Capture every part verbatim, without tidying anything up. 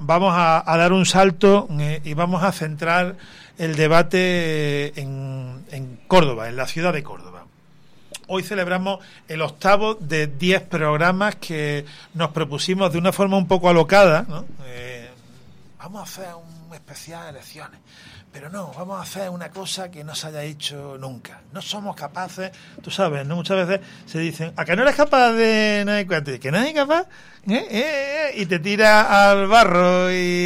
vamos a, a dar un salto eh, y vamos a centrar el debate en, en Córdoba, en la ciudad de Córdoba. Hoy celebramos el octavo de diez programas que nos propusimos de una forma un poco alocada, ¿no? Eh, vamos a hacer un especial de elecciones. Pero no, vamos a hacer una cosa que no se haya hecho nunca. No somos capaces, tú sabes, ¿no? Muchas veces se dicen, ¿a que no eres capaz de nadie cuenta? ¿Que nadie es capaz? ¿Eh? ¿Eh? ¿Eh? Y te tira al barro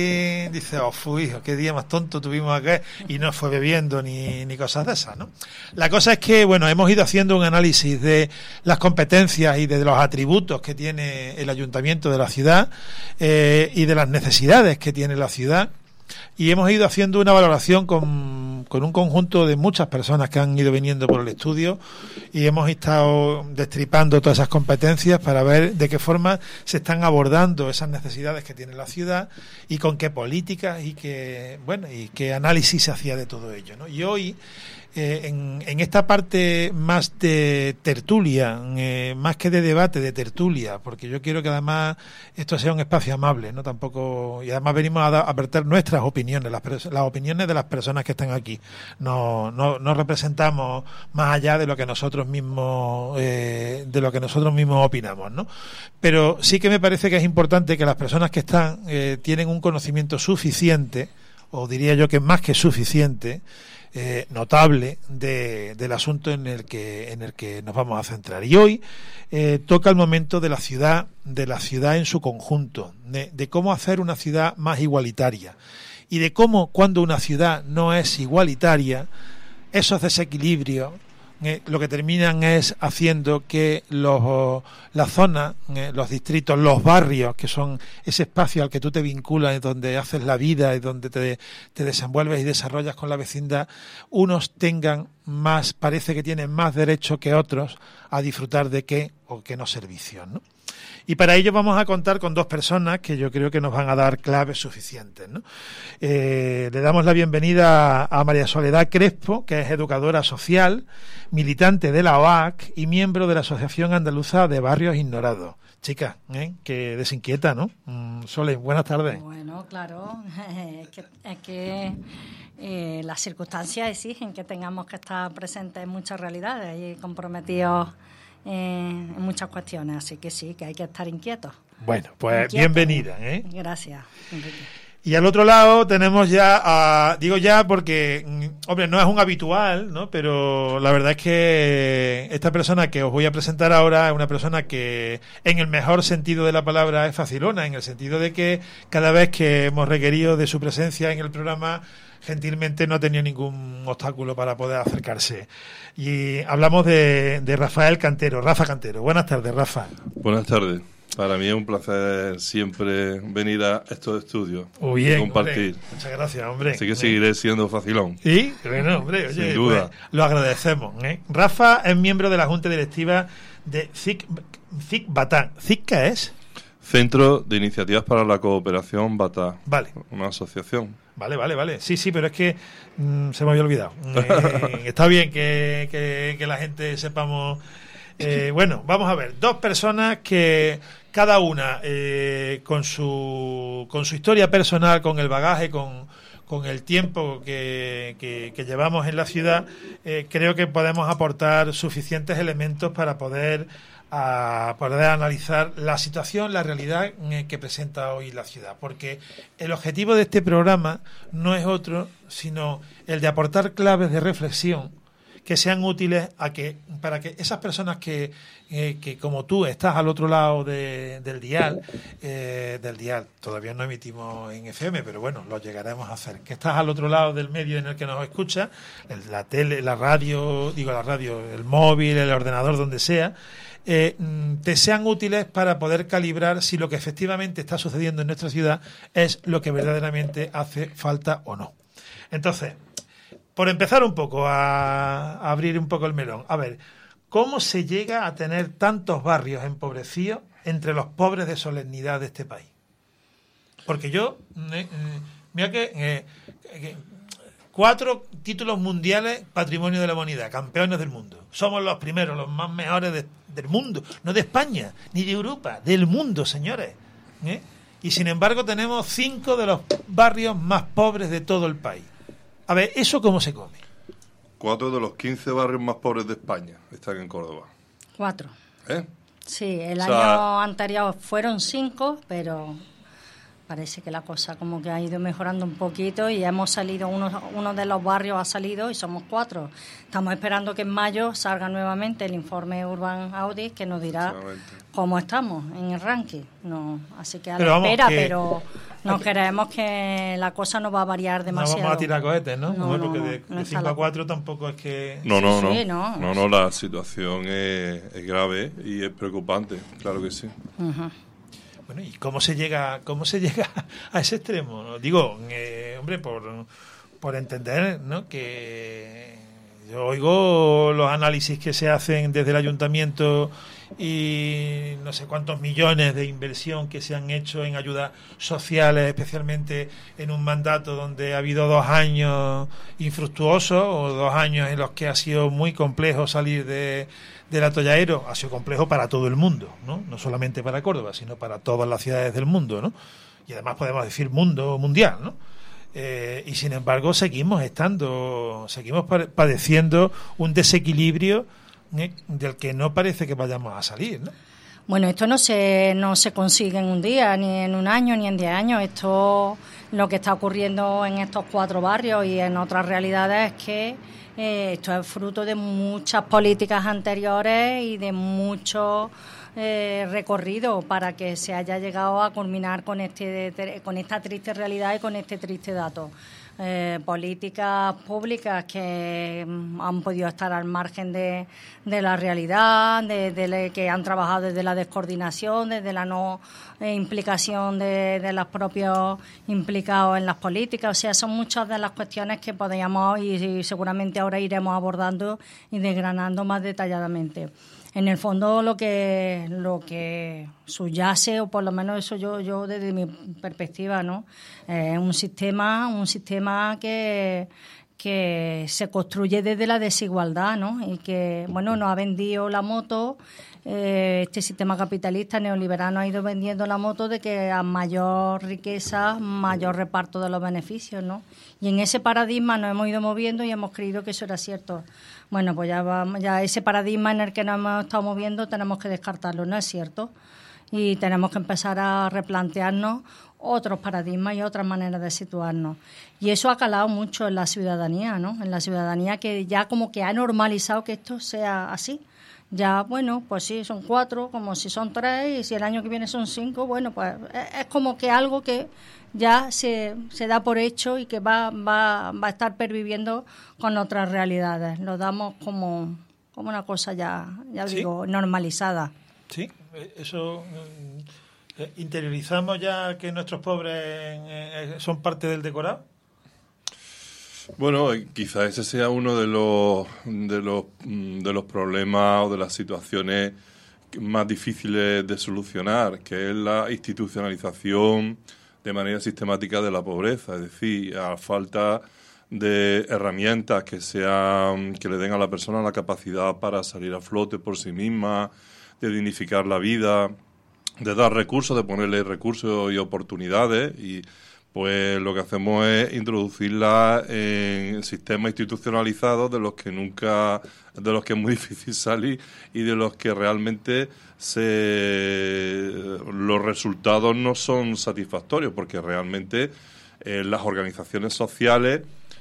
y dice, oh, fui, hijo, qué día más tonto tuvimos acá, y no fue bebiendo ni, ni cosas de esas, ¿no? La cosa es que, bueno, hemos ido haciendo un análisis de las competencias y de los atributos que tiene el ayuntamiento de la ciudad eh, y de las necesidades que tiene la ciudad. Y hemos ido haciendo una valoración con, con un conjunto de muchas personas que han ido viniendo por el estudio y hemos estado destripando todas esas competencias para ver de qué forma se están abordando esas necesidades que tiene la ciudad y con qué políticas y qué, bueno, y qué análisis se hacía de todo ello, ¿no? Y hoy, eh, en, en esta parte más de tertulia, eh, más que de debate, de tertulia, porque yo quiero que además esto sea un espacio amable, ¿no? Tampoco, y además venimos a, da, a verter nuestras opiniones, las, las opiniones de las personas que están aquí. No, no, no representamos más allá de lo que nosotros mismos, eh, de lo que nosotros mismos opinamos, ¿no? Pero sí que me parece que es importante que las personas que están eh, tienen un conocimiento suficiente, o diría yo que más que suficiente, Eh, notable de, del asunto en el que en el que nos vamos a centrar. Y hoy eh, toca el momento de la ciudad, de la ciudad en su conjunto, de, de cómo hacer una ciudad más igualitaria y de cómo, cuando una ciudad no es igualitaria, esos desequilibrios eh, lo que terminan es haciendo que los las zonas, eh, los distritos, los barrios, que son ese espacio al que tú te vinculas, donde haces la vida y donde te, te desenvuelves y desarrollas con la vecindad, unos tengan más, parece que tienen más derecho que otros a disfrutar de qué o qué no servicios, ¿no? Y para ello vamos a contar con dos personas que yo creo que nos van a dar claves suficientes, ¿no? Eh, le damos la bienvenida a María Soledad Crespo, que es educadora social, militante de la O A C y miembro de la Asociación Andaluza de Barrios Ignorados. Chica, ¿eh? Que desinquieta, ¿no? Mm, Sole, buenas tardes. Bueno, claro, es que, es que eh, las circunstancias exigen que tengamos que estar presentes en muchas realidades y comprometidos en muchas cuestiones, así que sí, que hay que estar inquietos. Bueno, pues inquietos. Bienvenida, ¿eh? Gracias, Enrique. Y al otro lado tenemos ya a, digo ya porque, hombre, no es un habitual, ¿no? Pero la verdad es que esta persona que os voy a presentar ahora es una persona que, en el mejor sentido de la palabra, es facilona, en el sentido de que cada vez que hemos requerido de su presencia en el programa, gentilmente no ha tenido ningún obstáculo para poder acercarse. Y hablamos de, de Rafael Cantero. Rafa Cantero. Buenas tardes, Rafa. Buenas tardes. Para mí es un placer siempre venir a estos estudios Muy bien, y compartir. Hombre, muchas gracias, hombre. Así que seguiré siendo facilón. Sí, bueno, hombre, oye, sin duda. Pues, lo agradecemos, ¿eh? Rafa es miembro de la Junta Directiva de C I C, C I C Batá. ¿C I C qué es? Centro de Iniciativas para la Cooperación Batá. Vale. Una asociación. Vale, vale, vale. Sí, sí, pero es que mmm, se me había olvidado. Eh, está bien que, que, que la gente sepamos. Eh, bueno, vamos a ver. Dos personas que cada una eh, con su con su historia personal, con el bagaje, con, con el tiempo que, que, que llevamos en la ciudad, eh, creo que podemos aportar suficientes elementos para poder a poder analizar la situación, la realidad que presenta hoy la ciudad, porque el objetivo de este programa no es otro sino el de aportar claves de reflexión que sean útiles a que para que esas personas que, eh, que como tú estás al otro lado de, del dial, eh, del dial, todavía no emitimos en F M, pero bueno, lo llegaremos a hacer, que estás al otro lado del medio en el que nos escucha, el, la tele, la radio, digo la radio, el móvil, el ordenador, donde sea, eh, te sean útiles para poder calibrar si lo que efectivamente está sucediendo en nuestra ciudad es lo que verdaderamente hace falta o no. Entonces, por empezar un poco a, a abrir un poco el melón, a ver, ¿cómo se llega a tener tantos barrios empobrecidos entre los pobres de solemnidad de este país? Porque yo, eh, eh, mira que, eh, que cuatro títulos mundiales patrimonio de la humanidad, campeones del mundo. Somos los primeros, los más mejores de, del mundo, no de España, ni de Europa, del mundo, señores. ¿Eh? y sin embargo tenemos cinco de los barrios más pobres de todo el país. A ver, ¿eso cómo se come? Cuatro de los quince barrios más pobres de España están en Córdoba. Cuatro. ¿Eh? Sí, el O sea, año anterior fueron cinco, pero parece que la cosa como que ha ido mejorando un poquito y hemos salido, uno, uno de los barrios ha salido y somos cuatro. Estamos esperando que en mayo salga nuevamente el informe Urban Audit que nos dirá cómo estamos en el ranking. No, así que a pero la vamos, espera, que, pero no creemos que la cosa no va a variar demasiado. No vamos a tirar cohetes, ¿no? No, no porque no, de, no de cinco a cuatro tampoco es que... No, no, no. Sí, no. No, no, la situación es, es grave y es preocupante, claro que sí. Uh-huh. Bueno, ¿y cómo se llega cómo se llega a ese extremo? ¿No? Digo, eh, hombre, por, por entender, ¿no? Que yo oigo los análisis que se hacen desde el ayuntamiento y no sé cuántos millones de inversión que se han hecho en ayudas sociales, especialmente en un mandato donde ha habido dos años infructuosos o dos años en los que ha sido muy complejo salir de del atolladero. Ha sido complejo para todo el mundo, ¿no? No solamente para Córdoba, sino para todas las ciudades del mundo, ¿no? Y además podemos decir mundo mundial, ¿no? Eh, y sin embargo seguimos estando, seguimos padeciendo un desequilibrio ¿eh? del que no parece que vayamos a salir, ¿no? Bueno, esto no se no se consigue en un día, ni en un año, ni en diez años. Esto, lo que está ocurriendo en estos cuatro barrios y en otras realidades es que Eh, esto es fruto de muchas políticas anteriores y de mucho eh, recorrido para que se haya llegado a culminar con este con esta triste realidad y con este triste dato. Eh, políticas públicas que han podido estar al margen de, de la realidad, de, de que han trabajado desde la descoordinación, desde la no eh, implicación de, de los propios implicados en las políticas. O sea, son muchas de las cuestiones que podríamos y, y seguramente ahora iremos abordando y desgranando más detalladamente. En el fondo lo que lo que subyace, o por lo menos eso yo yo desde mi perspectiva, ¿no? Es eh, un sistema un sistema que que se construye desde la desigualdad, ¿no? Y que, bueno, nos ha vendido la moto, eh, este sistema capitalista neoliberal nos ha ido vendiendo la moto de que a mayor riqueza, mayor reparto de los beneficios, ¿no? Y en ese paradigma nos hemos ido moviendo y hemos creído que eso era cierto. Bueno, pues ya vamos, ya ese paradigma en el que nos hemos estado moviendo tenemos que descartarlo, no es cierto. Y tenemos que empezar a replantearnos otros paradigmas y otras maneras de situarnos. Y eso ha calado mucho en la ciudadanía, ¿no? En la ciudadanía que ya como que ha normalizado que esto sea así. Ya, bueno, pues sí, son cuatro, como si son tres, y si el año que viene son cinco, bueno, pues es como que algo que ya se, se da por hecho y que va, va, va a estar perviviendo con otras realidades. Lo damos como, como una cosa ya, ya ¿sí? digo, normalizada. Sí, eso... Eh, ¿interiorizamos ya que nuestros pobres eh, son parte del decorado? Bueno, quizás ese sea uno de los de los de los problemas o de las situaciones más difíciles de solucionar, que es la institucionalización de manera sistemática de la pobreza, es decir, a falta de herramientas que sean que le den a la persona la capacidad para salir a flote por sí misma, de dignificar la vida, de dar recursos, de ponerle recursos y oportunidades, y pues lo que hacemos es introducirla en sistemas institucionalizados de los que nunca, de los que es muy difícil salir y de los que realmente se los resultados no son satisfactorios, porque realmente eh, las organizaciones sociales,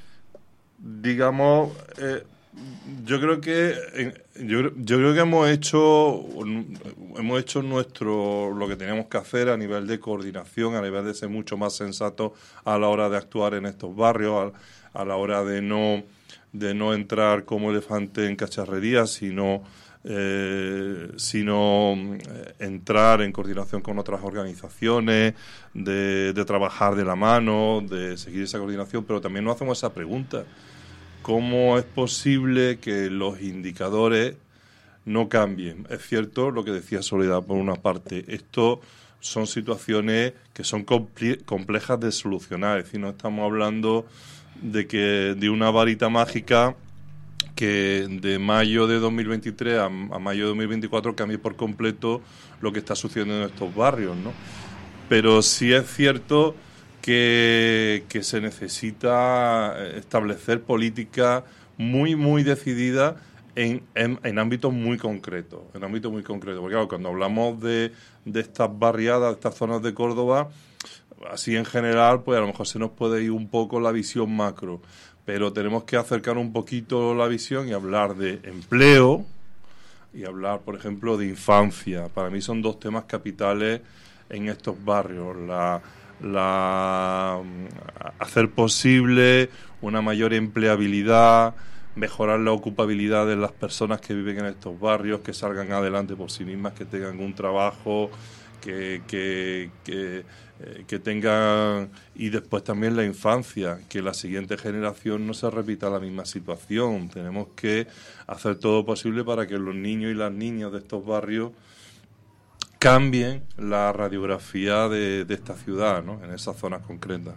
digamos, eh, yo creo que yo, yo creo que hemos hecho hemos hecho nuestro lo que teníamos que hacer a nivel de coordinación, a nivel de ser mucho más sensatos a la hora de actuar en estos barrios, a, a la hora de no de no entrar como elefante en cacharrería, sino eh, sino entrar en coordinación con otras organizaciones, de, de trabajar de la mano, de seguir esa coordinación, pero también nos hacemos esa pregunta: ¿cómo es posible que los indicadores no cambien? Es cierto lo que decía Soledad, por una parte, esto son situaciones que son comple- complejas de solucionar, es decir, no estamos hablando de que de una varita mágica que de mayo de dos mil veintitrés a, a mayo de dos mil veinticuatro cambie por completo lo que está sucediendo en estos barrios, ¿no? pero sí es cierto que, que se necesita establecer políticas muy, muy decididas en, en, en ámbitos muy concretos, en ámbitos muy concretos, porque claro, cuando hablamos de, de estas barriadas, de estas zonas de Córdoba, así en general, pues a lo mejor se nos puede ir un poco la visión macro, pero tenemos que acercar un poquito la visión y hablar de empleo y hablar, por ejemplo, de infancia. Para mí son dos temas capitales en estos barrios. La, la hacer posible una mayor empleabilidad, mejorar la ocupabilidad de las personas que viven en estos barrios, que salgan adelante por sí mismas, que tengan un trabajo, que, que, que, eh, que tengan... Y después también la infancia, que la siguiente generación no se repita la misma situación. Tenemos que hacer todo posible para que los niños y las niñas de estos barrios cambien la radiografía de, de esta ciudad, ¿no? En esas zonas concretas.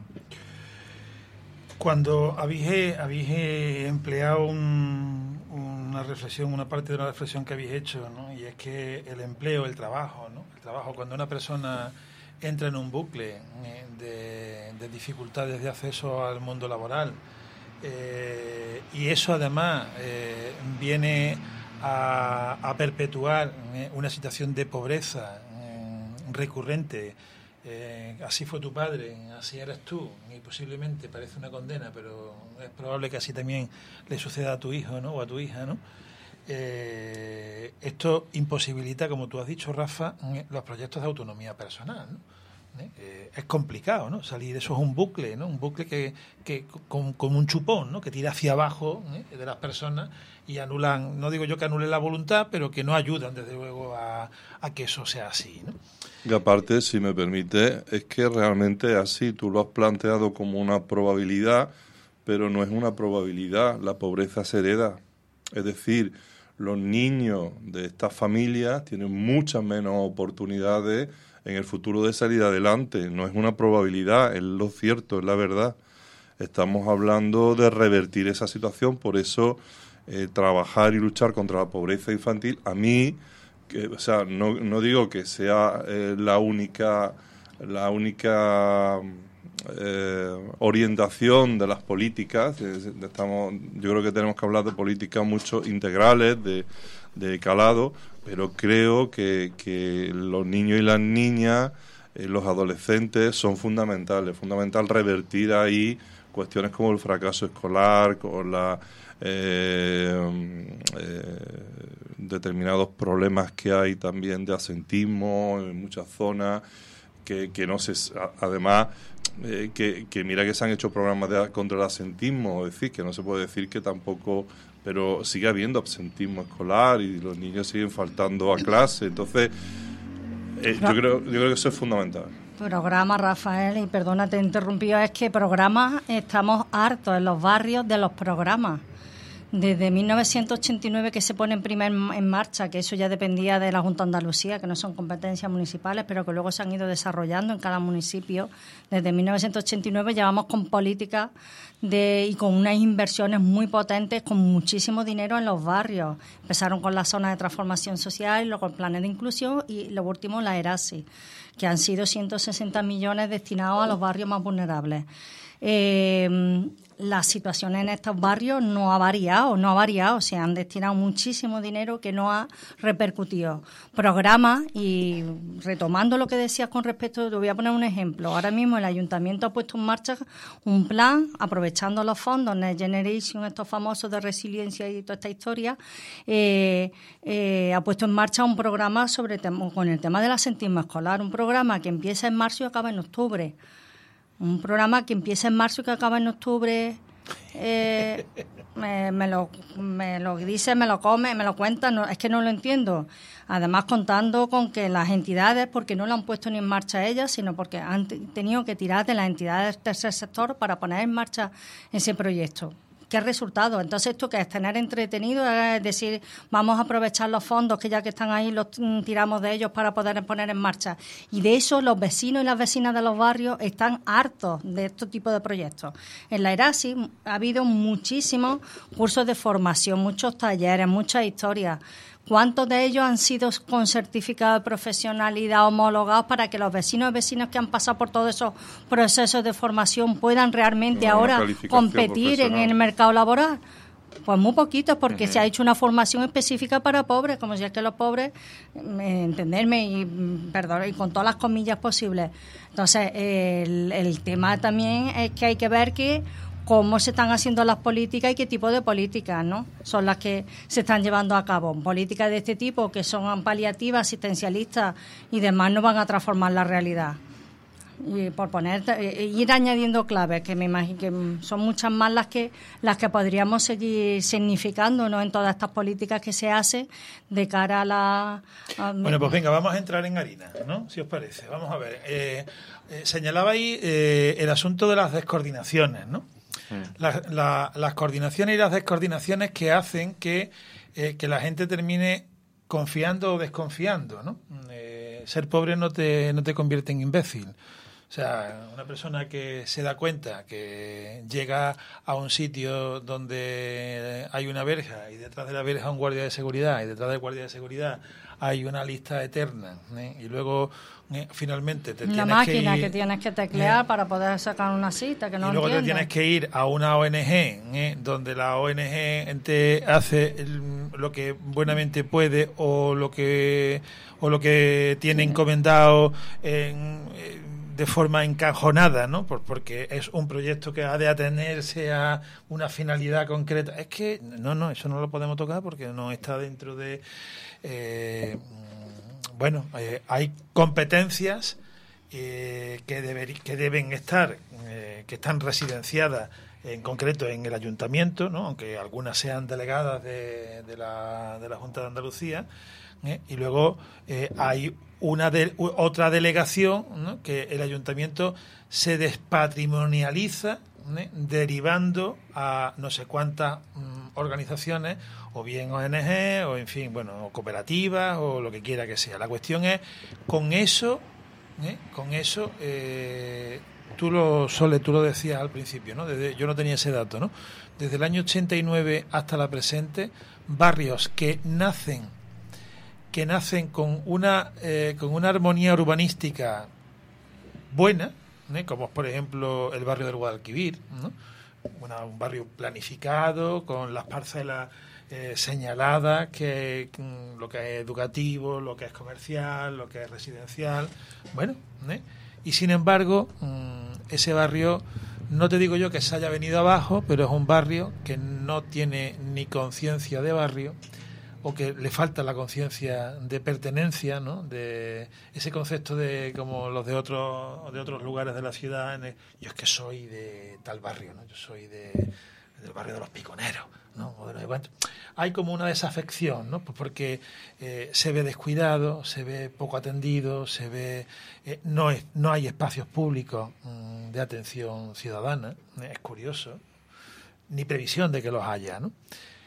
Cuando habéis, habéis empleado un, una reflexión, una parte de una reflexión que habéis hecho, ¿no? Y es que el empleo, el trabajo, ¿no? El trabajo, cuando una persona entra en un bucle eh, de, de dificultades de acceso al mundo laboral, eh, y eso además eh, viene a, a perpetuar eh, una situación de pobreza eh, recurrente. Eh, así fue tu padre, así eres tú, y posiblemente parece una condena, pero es probable que así también le suceda a tu hijo, ¿no? O a tu hija, ¿no? Eh, esto imposibilita, como tú has dicho, Rafa, los proyectos de autonomía personal, ¿no? Eh, es complicado, ¿no? Salir, eso es un bucle, ¿no? Un bucle que, que con, con un chupón, ¿no? Que tira hacia abajo, ¿eh? De las personas y anulan, no digo yo que anulen la voluntad, pero que no ayudan, desde luego, a, a que eso sea así, ¿no? Y aparte, si me permite, es que realmente es así, tú lo has planteado como una probabilidad, pero no es una probabilidad, la pobreza se hereda. Es decir, los niños de estas familias tienen muchas menos oportunidades en el futuro de salir adelante. No es una probabilidad, es lo cierto, es la verdad. Estamos hablando de revertir esa situación, por eso eh, trabajar y luchar contra la pobreza infantil, a mí... Que, o sea, no, no digo que sea eh, la única la única eh, orientación de las políticas. Estamos, yo creo que tenemos que hablar de políticas mucho integrales, de, de calado, pero creo que, que los niños y las niñas, eh, los adolescentes son fundamentales. Es fundamental revertir ahí cuestiones como el fracaso escolar, con la... Eh, eh, determinados problemas que hay también de asentismo en muchas zonas, que, que no se... Además, eh, que, que mira que se han hecho programas de, contra el asentismo, es decir, que no se puede decir que tampoco... Pero sigue habiendo absentismo escolar y los niños siguen faltando a clase, entonces eh, yo creo yo creo que eso es fundamental. Programa, Rafael, y perdona, te he interrumpido, es que programas, estamos hartos en los barrios de los programas. Desde mil novecientos ochenta y nueve que se pone en primer en marcha, que eso ya dependía de la Junta de Andalucía, que no son competencias municipales, pero que luego se han ido desarrollando en cada municipio. Desde mil novecientos ochenta y nueve llevamos con políticas de, y con unas inversiones muy potentes, con muchísimo dinero en los barrios. Empezaron con las zonas de transformación social, luego el planes de inclusión y lo último la ERASI, que han sido ciento sesenta millones destinados a los barrios más vulnerables. Eh, la situación en estos barrios no ha variado, no ha variado, se han destinado muchísimo dinero que no ha repercutido. Programas, y retomando lo que decías con respecto, te voy a poner un ejemplo. Ahora mismo el Ayuntamiento ha puesto en marcha un plan, aprovechando los fondos Next Generation, estos famosos de resiliencia y toda esta historia, eh, eh, ha puesto en marcha un programa sobre con el tema del asentismo escolar, un programa que empieza en marzo y acaba en octubre. Un programa que empieza en marzo y que acaba en octubre, eh, me, me, lo, me lo dice, me lo come, me lo cuenta, no, es que no lo entiendo. Además, contando con que las entidades, porque no lo han puesto ni en marcha ellas, sino porque han tenido que tirar de las entidades del tercer sector para poner en marcha ese proyecto. ¿Qué resultado? Entonces, ¿esto qué es? Tener entretenido, es decir, vamos a aprovechar los fondos que ya que están ahí los tiramos de ellos para poder poner en marcha. Y de eso los vecinos y las vecinas de los barrios están hartos de este tipo de proyectos. En la ERASI ha habido muchísimos cursos de formación, muchos talleres, muchas historias. ¿cuántos de ellos han sido con certificado de profesionalidad homologados para que los vecinos y vecinas que han pasado por todos esos procesos de formación puedan realmente Una ahora competir en el mercado laboral? Pues muy poquitos, porque uh-huh. se ha hecho una formación específica para pobres, como si es que los pobres, eh, entenderme, y perdón, y con todas las comillas posibles. Entonces, eh, el, el tema también es que hay que ver que cómo se están haciendo las políticas y qué tipo de políticas, ¿no?, son las que se están llevando a cabo. Políticas de este tipo, que son paliativas, asistencialistas y demás, no van a transformar la realidad. Y por poner, eh, ir añadiendo claves, que me imagino que son muchas más las que las que podríamos seguir significando, ¿no?, en todas estas políticas que se hacen de cara a la... A... Bueno, pues venga, vamos a entrar en harina, ¿no?, si os parece. Vamos a ver. Eh, eh, señalaba ahí eh, el asunto de las descoordinaciones, ¿no? Mm. La, la, las coordinaciones y las descoordinaciones que hacen que, eh, que la gente termine confiando o desconfiando, ¿no? Eh, ser pobre no te, no te convierte en imbécil. O sea, una persona que se da cuenta que llega a un sitio donde hay una verja y detrás de la verja un guardia de seguridad y detrás del guardia de seguridad hay una lista eterna, ¿eh? Y luego eh, finalmente te una tienes máquina que ir, que tienes que teclear eh, para poder sacar una cita que no y luego entiendo. Te tienes que ir a una O N Ge, ¿eh? donde la O N Ge te hace el, lo que buenamente puede o lo que o lo que tiene sí. encomendado en, de forma encajonada, ¿no? Por, porque es un proyecto que ha de atenerse a una finalidad concreta. Es que no, no, eso no lo podemos tocar porque no está dentro de... Eh, bueno, eh, hay competencias eh, que, deber, que deben estar, eh, que están residenciadas en concreto en el ayuntamiento, ¿no?, aunque algunas sean delegadas de, de, la, de la Junta de Andalucía, ¿eh? Y luego eh, hay una de, otra delegación, ¿no?, que el ayuntamiento se despatrimonializa, ¿eh?, derivando a no sé cuántas mm, organizaciones, o bien O N Ge, o en fin, bueno, o cooperativas, o lo que quiera que sea. La cuestión es, con eso, ¿eh? con eso, eh, tú lo, Sole, tú lo decías al principio, ¿no? Desde, yo no tenía ese dato, ¿no? Desde el año ochenta y nueve hasta la presente, barrios que nacen que nacen con una eh, con una armonía urbanística buena, ¿eh?, como por ejemplo el barrio del Guadalquivir, ¿no?, una, un barrio planificado con las parcelas eh, señaladas, que mm, lo que es educativo, lo que es comercial, lo que es residencial, bueno, ¿eh? Y sin embargo mm, ese barrio, no te digo yo que se haya venido abajo, pero es un barrio que no tiene ni conciencia de barrio, o que le falta la conciencia de pertenencia, ¿no?, de ese concepto de como los de otros de otros lugares de la ciudad. En el, yo es que soy de tal barrio, ¿no?, yo soy de del barrio de los Piconeros, ¿no?, o de los, bueno, hay como una desafección, ¿no?, pues porque eh, se ve descuidado, se ve poco atendido, se ve eh, no es no hay espacios públicos mmm, de atención ciudadana, ¿eh? Es curioso, ni previsión de que los haya, ¿no?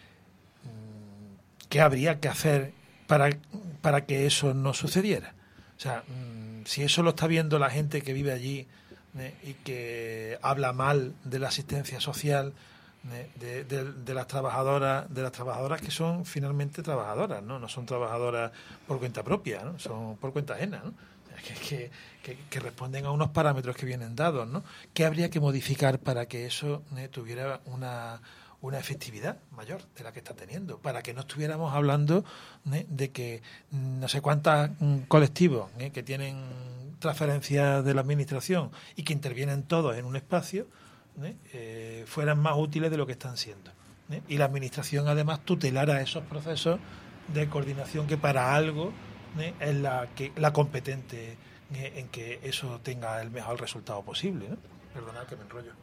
¿Qué habría que hacer para, para que eso no sucediera? O sea, mmm, si eso lo está viendo la gente que vive allí, ¿eh?, y que habla mal de la asistencia social, ¿eh?, de, de, de las trabajadoras, de las trabajadoras que son finalmente trabajadoras, ¿no? No son trabajadoras por cuenta propia, ¿no?, son por cuenta ajena, ¿no? Que, que, que, que responden a unos parámetros que vienen dados, ¿no? ¿Qué habría que modificar para que eso ¿eh? tuviera una una efectividad mayor de la que está teniendo, para que no estuviéramos hablando ¿eh? de que no sé cuántos colectivos ¿eh? que tienen transferencias de la administración y que intervienen todos en un espacio ¿eh? Eh, fueran más útiles de lo que están siendo, ¿eh? Y la administración además tutelara esos procesos de coordinación que para algo ¿eh? es la que la competente ¿eh? en que eso tenga el mejor resultado posible, ¿no? Perdonad que me enrollo.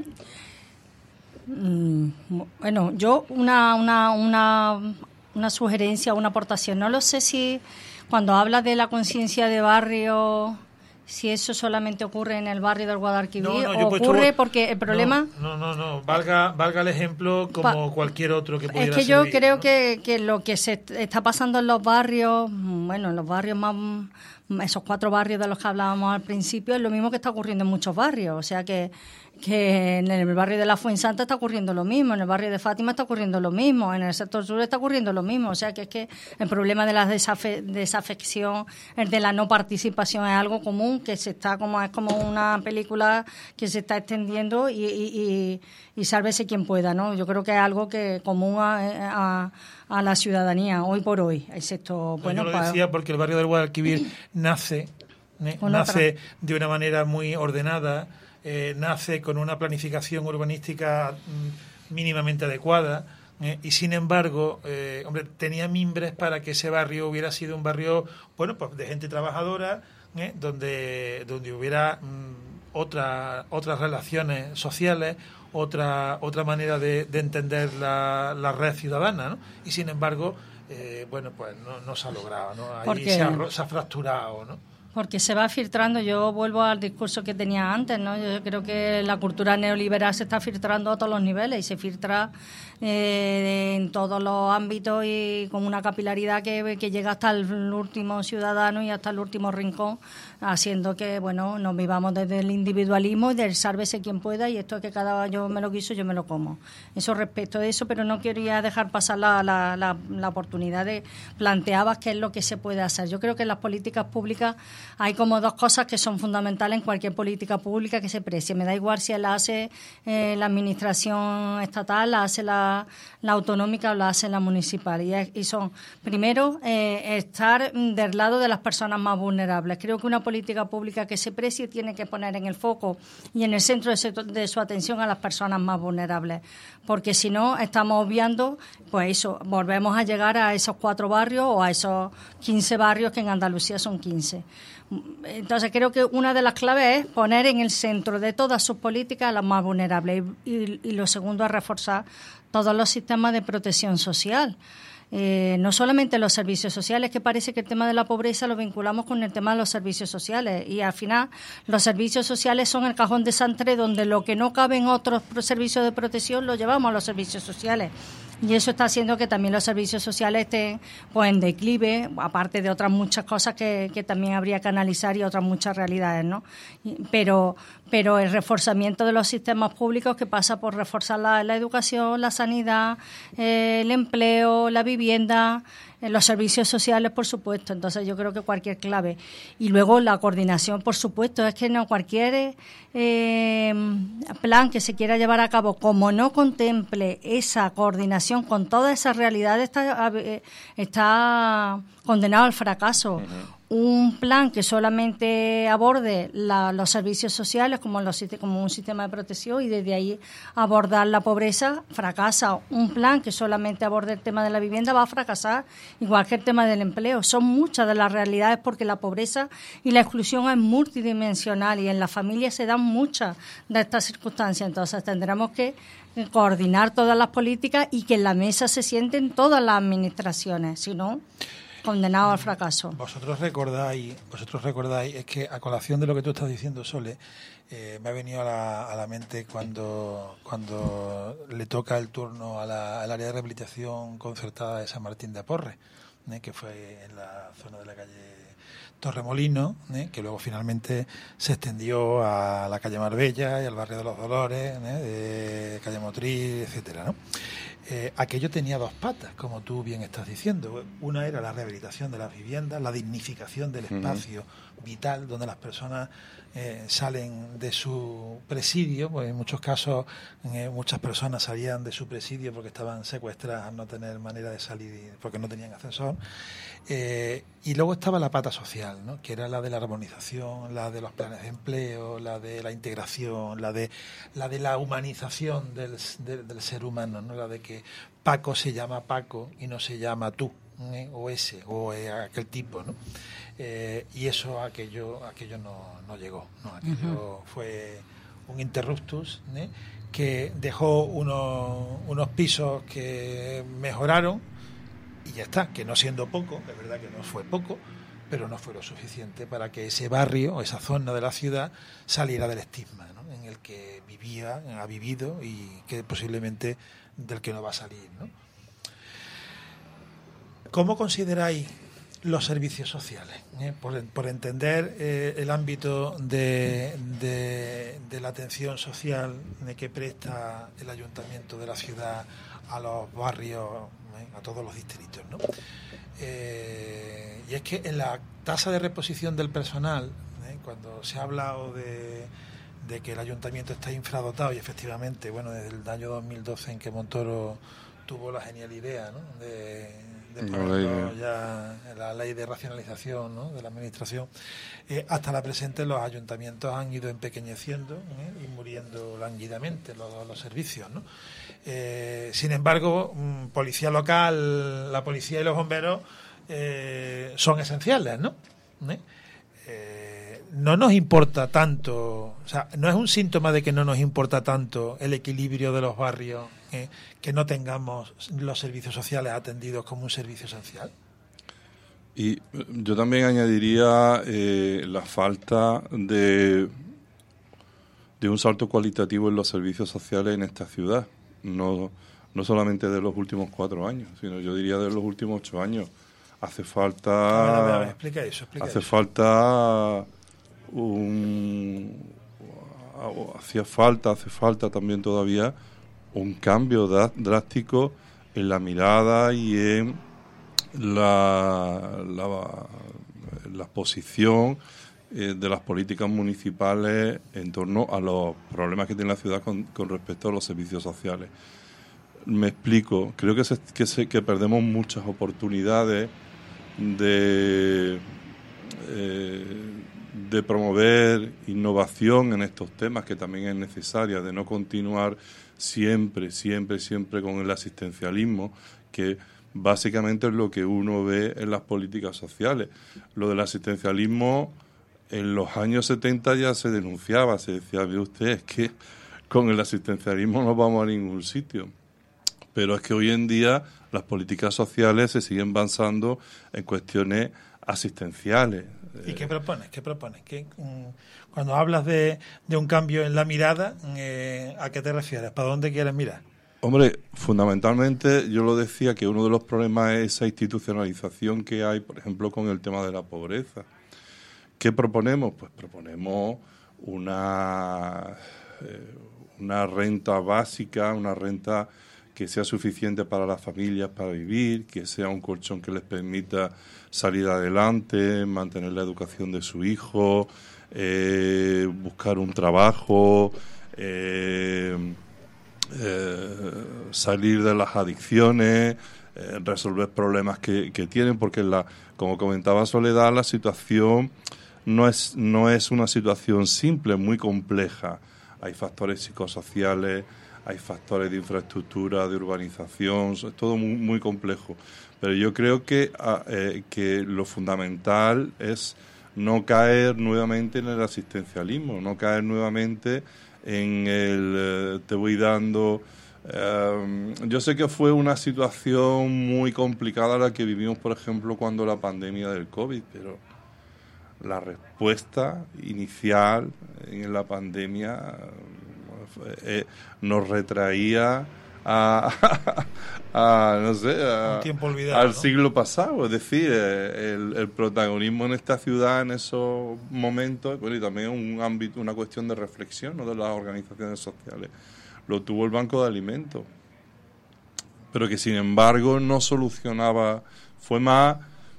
Bueno, yo una, una, una, una sugerencia, una aportación. No lo sé si cuando habla de la conciencia de barrio, si eso solamente ocurre en el barrio del Guadalquivir, no, no, o ocurre puesto, porque el problema... No, no, no, no. Valga, valga el ejemplo como pa, cualquier otro que pudiera ser. Es que yo servir, creo ¿no? que, que lo que se está pasando en los barrios, bueno, en los barrios más... esos cuatro barrios de los que hablábamos al principio, es lo mismo que está ocurriendo en muchos barrios. O sea que, que en el barrio de la Fuensanta está ocurriendo lo mismo, en el barrio de Fátima está ocurriendo lo mismo, en el sector sur está ocurriendo lo mismo. O sea que es que el problema de la desafe, desafección, el de la no participación es algo común, que se está como es como una película que se está extendiendo y, y, y, y sálvese quien pueda, ¿no? Yo creo que es algo que común a, a, a la ciudadanía hoy por hoy, excepto bueno, yo lo decía porque el barrio del Guadalquivir nace ¿eh? nace de una manera muy ordenada, eh, nace con una planificación urbanística mm, mínimamente adecuada, eh, y sin embargo eh, hombre, tenía mimbres para que ese barrio hubiera sido un barrio bueno pues de gente trabajadora, eh, donde donde hubiera mm, otra, otras relaciones sociales, otra otra manera de, de entender la, la red ciudadana, ¿no? Y sin embargo eh, bueno pues no, no se ha logrado, ¿no? Ahí se ha, se ha fracturado, ¿no? Porque se va filtrando. Yo vuelvo al discurso que tenía antes, ¿no? Yo creo que la cultura neoliberal se está filtrando a todos los niveles y se filtra eh, en todos los ámbitos y con una capilaridad que, que llega hasta el último ciudadano y hasta el último rincón, haciendo que, bueno, nos vivamos desde el individualismo y del sálvese quien pueda, y esto es que cada yo me lo guiso, yo me lo como. Eso respecto de eso, pero no quería dejar pasar la, la, la, la oportunidad de planteabas qué es lo que se puede hacer. Yo creo que en las políticas públicas hay como dos cosas que son fundamentales en cualquier política pública que se precie. Me da igual si la hace eh, la administración estatal, la hace la, la autonómica o la hace la municipal. Y, es, y son, primero, eh, estar del lado de las personas más vulnerables. Creo que una política pública que se precie tiene que poner en el foco y en el centro de su, de su atención a las personas más vulnerables. Porque si no, estamos obviando, pues eso, volvemos a llegar a esos cuatro barrios o a esos quince barrios que en Andalucía son quince. Entonces creo que una de las claves es poner en el centro de todas sus políticas a las más vulnerables y, y, y lo segundo es reforzar todos los sistemas de protección social. Eh, no solamente los servicios sociales, que parece que el tema de la pobreza lo vinculamos con el tema de los servicios sociales y al final los servicios sociales son el cajón de Santré donde lo que no cabe en otros servicios de protección lo llevamos a los servicios sociales. Y eso está haciendo que también los servicios sociales estén pues, en declive, aparte de otras muchas cosas que, que también habría que analizar y otras muchas realidades, ¿no? Pero, pero el reforzamiento de los sistemas públicos que pasa por reforzar la, la educación, la sanidad, eh, el empleo, la vivienda, eh, los servicios sociales, por supuesto. Entonces yo creo que cualquier clave. Y luego la coordinación, por supuesto, es que no cualquier eh, plan que se quiera llevar a cabo, como no contemple esa coordinación con todas esas realidades, está, está condenado al fracaso. Uh-huh. Un plan que solamente aborde la, los servicios sociales como, los, como un sistema de protección y desde ahí abordar la pobreza, fracasa. Un plan que solamente aborde el tema de la vivienda va a fracasar, igual que el tema del empleo. Son muchas de las realidades porque la pobreza y la exclusión es multidimensional y en la familia se dan muchas de estas circunstancias. Entonces tendremos que coordinar todas las políticas y que en la mesa se sienten todas las administraciones, si no, condenado al fracaso. Vosotros recordáis, vosotros recordáis, es que a colación de lo que tú estás diciendo, Sole, eh, me ha venido a la, a la mente cuando, cuando le toca el turno a la, al área de rehabilitación concertada de San Martín de Porres, ¿eh? que fue en la zona de la calle Torremolino, ¿eh? que luego finalmente se extendió a la calle Marbella y al barrio de los Dolores, ¿eh? de calle Motriz, etcétera, ¿no? Eh, aquello tenía dos patas, como tú bien estás diciendo. Una era la rehabilitación de las viviendas, la dignificación del espacio uh-huh. vital, donde las personas eh, salen de su presidio, pues en muchos casos eh, muchas personas salían de su presidio porque estaban secuestradas al no tener manera de salir, porque no tenían ascensor. Eh, y luego estaba la pata social, ¿no? que era la de la armonización, la de los planes de empleo, la de la integración, la de la de la humanización del, del, del ser humano, ¿no? La de que Paco se llama Paco y no se llama tú, ¿eh? o ese, o eh, aquel tipo, ¿no? Eh, y eso, aquello, aquello no, no llegó, ¿no? Aquello uh-huh. fue un interruptus, ¿eh? que dejó unos, unos pisos que mejoraron. Y ya está, que no siendo poco, es verdad que no fue poco, pero no fue lo suficiente para que ese barrio o esa zona de la ciudad saliera del estigma, ¿no? en el que vivía, ha vivido y que posiblemente del que no va a salir, ¿no? ¿Cómo consideráis los servicios sociales, ¿eh? por, por entender eh, el ámbito de, de, de la atención social de que presta el ayuntamiento de la ciudad a los barrios, ¿eh? a todos los distritos, ¿no? Eh, y es que en la tasa de reposición del personal, ¿eh? cuando se ha hablado de, de que el ayuntamiento está infradotado, y efectivamente, bueno, desde el año dos mil doce en que Montoro tuvo la genial idea, ¿no? de de ponerlo ya en la ley de racionalización, ¿no? de la administración, eh, hasta la presente los ayuntamientos han ido empequeñeciendo, ¿eh? y muriendo lánguidamente los, los servicios, ¿no? Eh, sin embargo, mm, policía local, la policía y los bomberos eh, son esenciales, ¿no? ¿Eh? Eh, no nos importa tanto, o sea, no es un síntoma de que no nos importa tanto el equilibrio de los barrios, eh, que no tengamos los servicios sociales atendidos como un servicio esencial. Y yo también añadiría eh, la falta de, de un salto cualitativo en los servicios sociales en esta ciudad, no, no solamente de los últimos cuatro años, sino yo diría de los últimos ocho años. Hace falta... A ver, a ver, a ver, explica eso, explica hace eso. falta un... Hacía falta, hace falta también todavía un cambio drástico en la mirada y en la, la, la posición eh, de las políticas municipales en torno a los problemas que tiene la ciudad con, con respecto a los servicios sociales. Me explico, creo que, se, que, se, que perdemos muchas oportunidades de, eh, de promover innovación en estos temas, que también es necesaria, de no continuar siempre, siempre, siempre con el asistencialismo, que básicamente es lo que uno ve en las políticas sociales. Lo del asistencialismo en los años setenta ya se denunciaba, se decía, ve usted, es que con el asistencialismo no vamos a ningún sitio. Pero es que hoy en día las políticas sociales se siguen basando en cuestiones asistenciales. ¿Y qué propones? ¿Qué propones? ¿Qué, cuando hablas de, de un cambio en la mirada, eh, ¿a qué te refieres? ¿Para dónde quieres mirar? Hombre, fundamentalmente yo lo decía que uno de los problemas es esa institucionalización que hay, por ejemplo, con el tema de la pobreza. ¿Qué proponemos? Pues proponemos una, eh, una renta básica, una renta que sea suficiente para las familias para vivir, que sea un colchón que les permita salir adelante, mantener la educación de su hijo, eh, buscar un trabajo, eh, eh, salir de las adicciones, eh, resolver problemas que, que tienen, porque la, como comentaba Soledad, la situación no es, no es una situación simple, es muy compleja. Hay factores psicosociales, hay factores de infraestructura, de urbanización, es todo muy, muy complejo. Pero yo creo que, eh, que lo fundamental es no caer nuevamente en el asistencialismo, no caer nuevamente en el eh, te voy dando... Eh, yo sé que fue una situación muy complicada la que vivimos, por ejemplo, cuando la pandemia del COVID, pero la respuesta inicial en la pandemia eh, nos retraía a, a, a no sé, a, un tiempo olvidado, al ¿no? siglo pasado, es decir, eh, el, el protagonismo en esta ciudad en esos momentos, bueno, y también un ámbito, una cuestión de reflexión, ¿no?, de las organizaciones sociales, lo tuvo el Banco de Alimentos, pero que sin embargo no solucionaba, fue más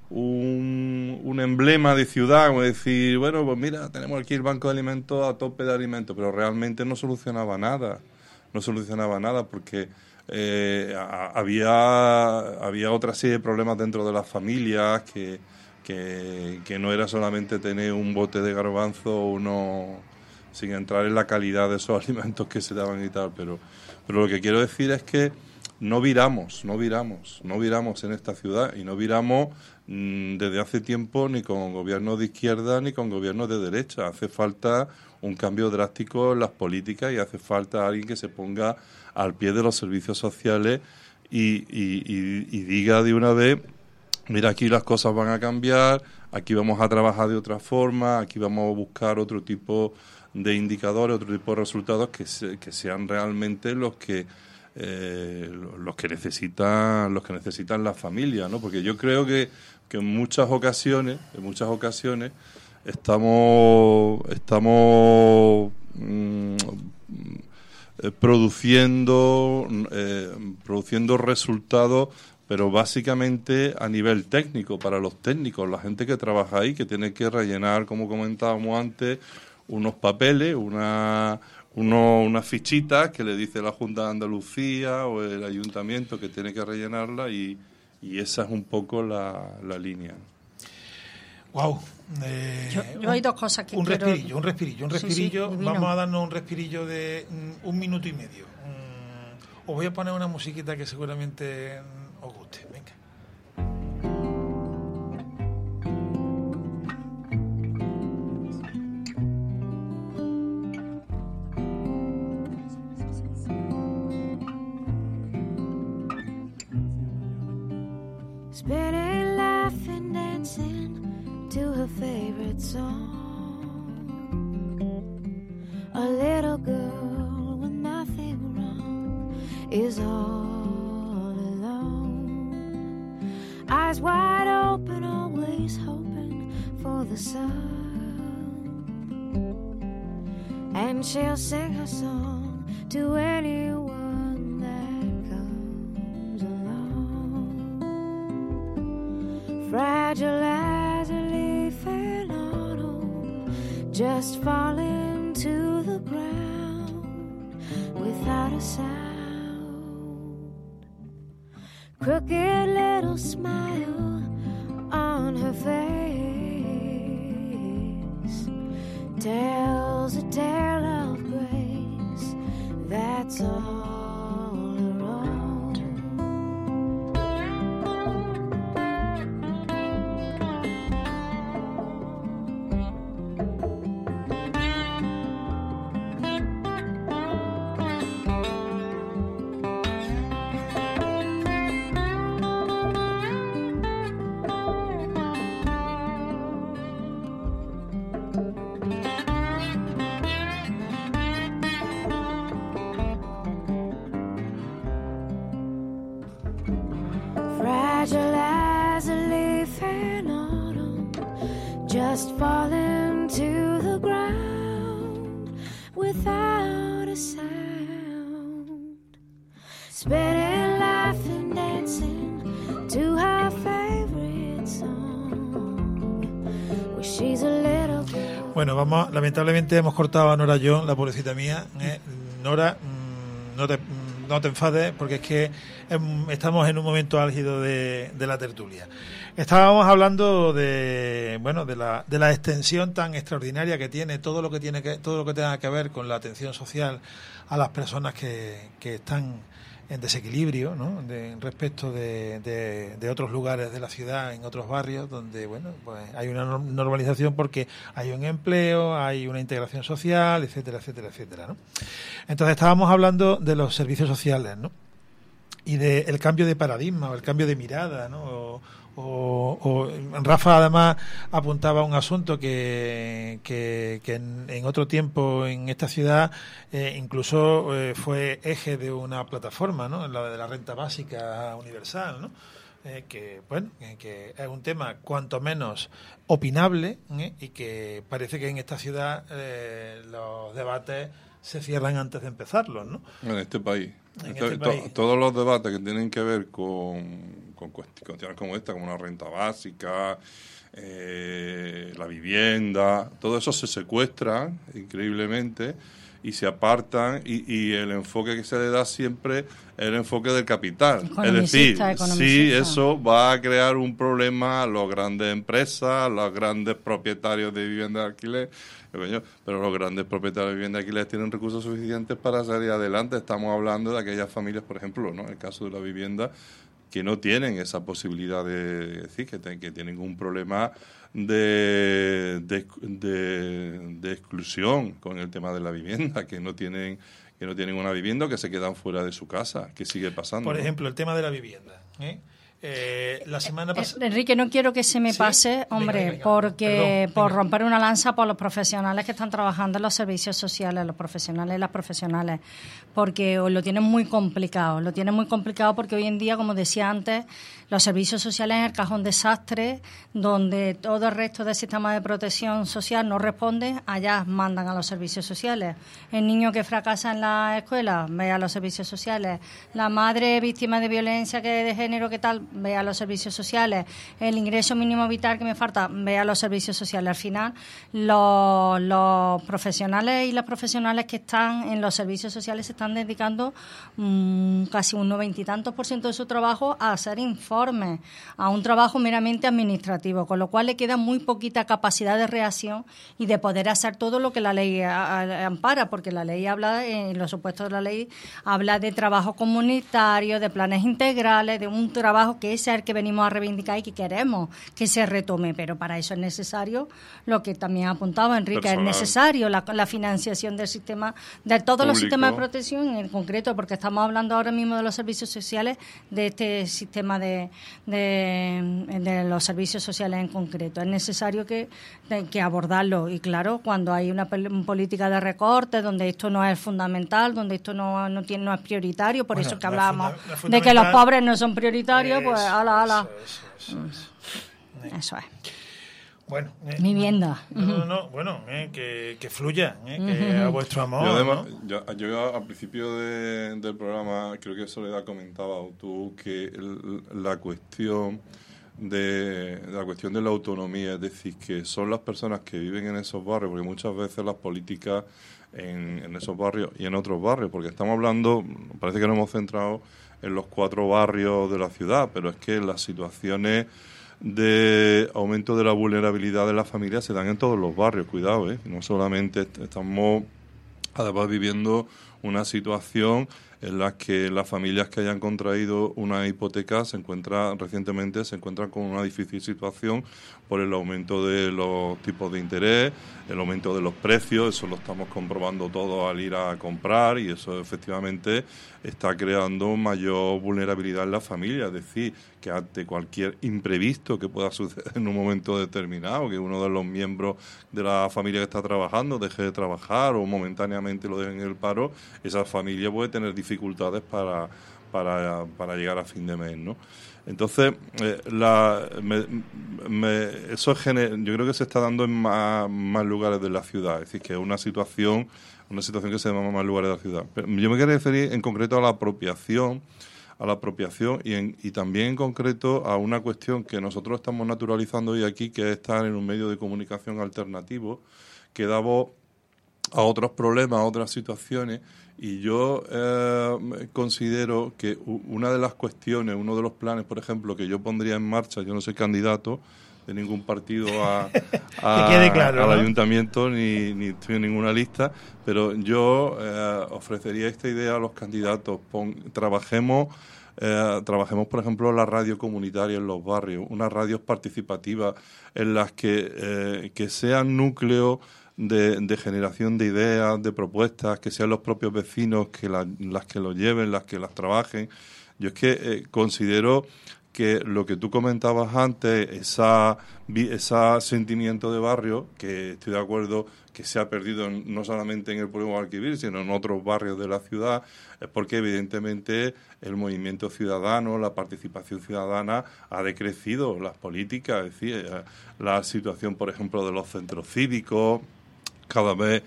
un, un emblema de ciudad, como decir, bueno, pues mira, tenemos aquí el Banco de Alimentos a tope de alimentos, pero realmente no solucionaba nada, no solucionaba nada porque eh, había, había otra serie de problemas dentro de las familias, que, que, que no era solamente tener un bote de garbanzo o uno, sin entrar en la calidad de esos alimentos que se daban y tal, pero, pero lo que quiero decir es que no viramos, no viramos, no viramos en esta ciudad y no viramos mmm, desde hace tiempo ni con gobiernos de izquierda ni con gobiernos de derecha. Hace falta un cambio drástico en las políticas y hace falta alguien que se ponga al pie de los servicios sociales y, y, y, y diga de una vez, mira, aquí las cosas van a cambiar, aquí vamos a trabajar de otra forma, aquí vamos a buscar otro tipo de indicadores, otro tipo de resultados que, se, que sean realmente los que eh, los que necesitan los que necesitan la familia, ¿no? Porque yo creo que, que en muchas ocasiones, en muchas ocasiones estamos estamos mmm, produciendo eh, produciendo resultados, pero básicamente a nivel técnico, para los técnicos, la gente que trabaja ahí, que tiene que rellenar, como comentábamos antes, unos papeles, una, uno, unas fichitas que le dice la Junta de Andalucía o el Ayuntamiento que tiene que rellenarla, y, y esa es un poco la, la línea. Wow. Eh, yo, yo hay dos cosas que un quiero... respirillo, un respirillo, un respirillo. Sí, sí, vamos a darnos un respirillo de mm, un minuto y medio. Mm, os voy a poner una musiquita que seguramente mm, os guste. Venga. Spinning, laughing, dancing to her favorite song. A little girl with nothing wrong is all alone. Eyes wide open, always hoping for the sun. And she'll sing her song to anyone that comes along. Fragile as a leaf in autumn, just falling to the ground without a sound. Crooked little smile on her face tells a tale of grace, that's all her own. Fragile as a leaf in autumn, just falling to the ground without a sound. Spinning, laughing, dancing to her favorite song. Well, she's a little girl. Bueno, vamos, lamentablemente hemos cortado a Nora John, la pobrecita mía. Eh, Nora, mmm, no te... no te enfades, porque es que em, estamos en un momento álgido de, de la tertulia. Estábamos hablando de, bueno, de la, de la extensión tan extraordinaria que tiene todo lo que tiene que, todo lo que tenga que ver con la atención social a las personas que, que están en desequilibrio, ¿no? De, respecto de, de, de otros lugares de la ciudad, en otros barrios, donde bueno, pues hay una normalización porque hay un empleo, hay una integración social, etcétera, etcétera, etcétera, ¿no? Entonces estábamos hablando de los servicios sociales, ¿no? Y del cambio de paradigma o el cambio de mirada, ¿no? O, o, o Rafa además apuntaba un asunto que, que, que en, en otro tiempo en esta ciudad eh, incluso eh, fue eje de una plataforma, ¿no? La de la renta básica universal, ¿no? Eh, que bueno, eh, que es un tema cuanto menos opinable, ¿eh? Y que parece que en esta ciudad eh, los debates se cierran antes de empezarlos, ¿no? En este país. En este, este país. To, todos los debates que tienen que ver con, con cuestiones como esta, como una renta básica, eh, la vivienda, todo eso se secuestra increíblemente y se apartan, y, y el enfoque que se le da siempre es el enfoque del capital. Es decir, sí, eso va a crear un problema a las grandes empresas, a los grandes propietarios de vivienda de alquiler, pero los grandes propietarios de vivienda de alquiler tienen recursos suficientes para salir adelante. Estamos hablando de aquellas familias, por ejemplo, ¿no? El caso de la vivienda, que no tienen esa posibilidad de decir que, ten, que tienen un problema de, de, de, de exclusión con el tema de la vivienda, que no tienen que no tienen una vivienda o que se quedan fuera de su casa, que sigue pasando. Por ¿no? ejemplo, el tema de la vivienda, ¿eh? Eh, la semana pasada... Enrique, no quiero que se me ¿Sí? pase, hombre, Venga, venga. porque Perdón, por venga. romper una lanza por los profesionales que están trabajando en los servicios sociales, los profesionales y las profesionales, porque lo tienen muy complicado, lo tienen muy complicado porque hoy en día, como decía antes, los servicios sociales es el cajón desastre, donde todo el resto del sistema de protección social no responde, allá mandan a los servicios sociales. El niño que fracasa en la escuela, ve a los servicios sociales. La madre víctima de violencia que de género, ¿qué tal? Ve a los servicios sociales. El ingreso mínimo vital que me falta, ve a los servicios sociales. Al final, los, los profesionales y las profesionales que están en los servicios sociales se están dedicando mmm, casi un noventa y tantos por ciento de su trabajo a hacer informes, a un trabajo meramente administrativo, con lo cual le queda muy poquita capacidad de reacción y de poder hacer todo lo que la ley a, a, ampara, porque la ley habla, en los supuestos de la ley, habla de trabajo comunitario, de planes integrales, de un trabajo que es el que venimos a reivindicar y que queremos que se retome, pero para eso es necesario lo que también ha apuntado Enrique, Personal. es necesario la, la financiación del sistema, de todos los Público. sistemas de protección, en concreto, porque estamos hablando ahora mismo de los servicios sociales, de este sistema de, de, de los servicios sociales en concreto. Es necesario que, de, que abordarlo, y claro, cuando hay una pel- política de recortes, donde esto no es fundamental, donde esto no, no, tiene, no es prioritario, por Bueno, eso que no es hablábamos funda- no es de que los fundamental. pobres no son prioritarios, pues Eso, ala, ala. Eso, eso, eso, eso. Eso es. Bueno, eh, Vivienda. No, no, no, bueno, eh, que, que fluya, eh, que a vuestro amor. Yo, además, ¿no? yo, yo al principio de- del programa, creo que Soledad comentaba o tú que el- la cuestión de la cuestión de la autonomía, es decir, que son las personas que viven en esos barrios, porque muchas veces las políticas en, en esos barrios y en otros barrios, porque estamos hablando, parece que nos hemos centrado en los cuatro barrios de la ciudad, pero es que las situaciones de aumento de la vulnerabilidad de las familias se dan en todos los barrios, cuidado, ¿eh? No solamente est- estamos además viviendo una situación en la que las familias que hayan contraído una hipoteca se encuentran recientemente se encuentran con una difícil situación por el aumento de los tipos de interés, el aumento de los precios, eso lo estamos comprobando todos al ir a comprar, y eso efectivamente está creando mayor vulnerabilidad en la familia, es decir, que ante cualquier imprevisto que pueda suceder en un momento determinado, que uno de los miembros de la familia que está trabajando deje de trabajar o momentáneamente lo dejen en el paro, esa familia puede tener dificultades para, para, para llegar a fin de mes, ¿no? Entonces, eh, la, me, me, eso gener, yo creo que se está dando en más, más lugares de la ciudad, es decir, que es una situación, una situación que se da en más lugares de la ciudad. Pero yo me quería referir en concreto a la apropiación, a la apropiación y, en, y también en concreto a una cuestión que nosotros estamos naturalizando hoy aquí, que es estar en un medio de comunicación alternativo que da voz a otros problemas, a otras situaciones, y yo eh, considero que una de las cuestiones, uno de los planes, por ejemplo, que yo pondría en marcha, yo no soy candidato de ningún partido a, a, Que quede claro, al ¿no? ayuntamiento, ni, ni estoy en ninguna lista, pero yo eh, ofrecería esta idea a los candidatos. Pon, trabajemos, eh, trabajemos, por ejemplo, la radio comunitaria en los barrios, unas radios participativas en las que, eh, que sean núcleos De, de generación de ideas, de propuestas, que sean los propios vecinos que la, las que lo lleven, las que las trabajen. Yo es que eh, considero que lo que tú comentabas antes, esa, ese sentimiento de barrio, que estoy de acuerdo que se ha perdido no solamente en el pueblo de Guadalquivir, sino en otros barrios de la ciudad, es porque evidentemente el movimiento ciudadano, la participación ciudadana ha decrecido, las políticas, es decir, la situación, por ejemplo, de los centros cívicos, cada vez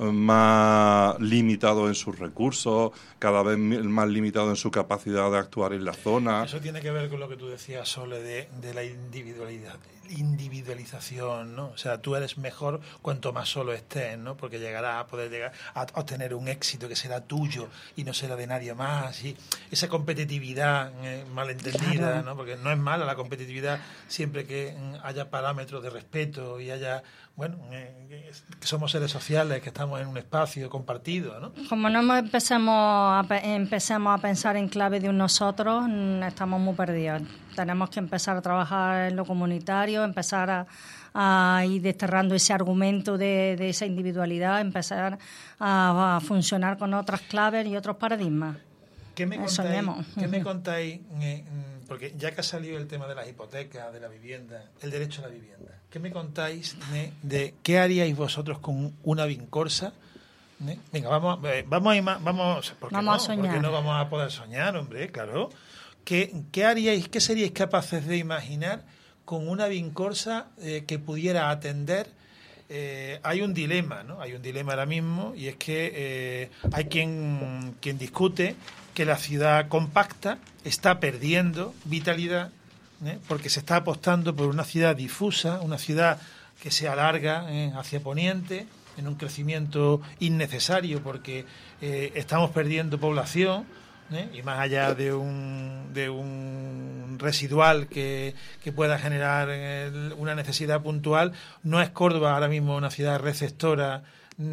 más limitado en sus recursos, cada vez más limitado en su capacidad de actuar en la zona. Eso tiene que ver con lo que tú decías, Sole, de, de la individualidad, individualización, ¿no? O sea, tú eres mejor cuanto más solo estés, ¿no? Porque llegarás a poder llegar a obtener un éxito que será tuyo y no será de nadie más. Y esa competitividad eh, malentendida, claro, ¿no? Porque no es mala la competitividad siempre que mm, haya parámetros de respeto y haya, bueno, eh, que somos seres sociales, que estamos en un espacio compartido, ¿no? Como no empecemos a, empecemos a pensar en clave de un nosotros, estamos muy perdidos. Tenemos que empezar a trabajar en lo comunitario, empezar a, a ir desterrando ese argumento de, de esa individualidad, empezar a, a funcionar con otras claves y otros paradigmas. ¿Qué me contáis, ¿qué me contáis eh, porque ya que ha salido el tema de las hipotecas, de la vivienda, el derecho a la vivienda, ¿qué me contáis de, de qué haríais vosotros con una vincorsa? ¿Eh? Venga, vamos, eh, vamos a ir más, vamos, ¿por qué vamos no? a soñar. Porque no vamos a poder soñar, hombre, claro. ¿Qué, qué haríais, qué seríais capaces de imaginar con una vincorsa eh, que pudiera atender? Eh, hay un dilema, ¿no? Hay un dilema ahora mismo, y es que eh, hay quien, quien discute que la ciudad compacta está perdiendo vitalidad, ¿eh? Porque se está apostando por una ciudad difusa, una ciudad que se alarga ¿eh? hacia poniente, en un crecimiento innecesario, porque eh, estamos perdiendo población, ¿eh? Y más allá de un, de un residual que, que pueda generar eh, una necesidad puntual, no es Córdoba ahora mismo una ciudad receptora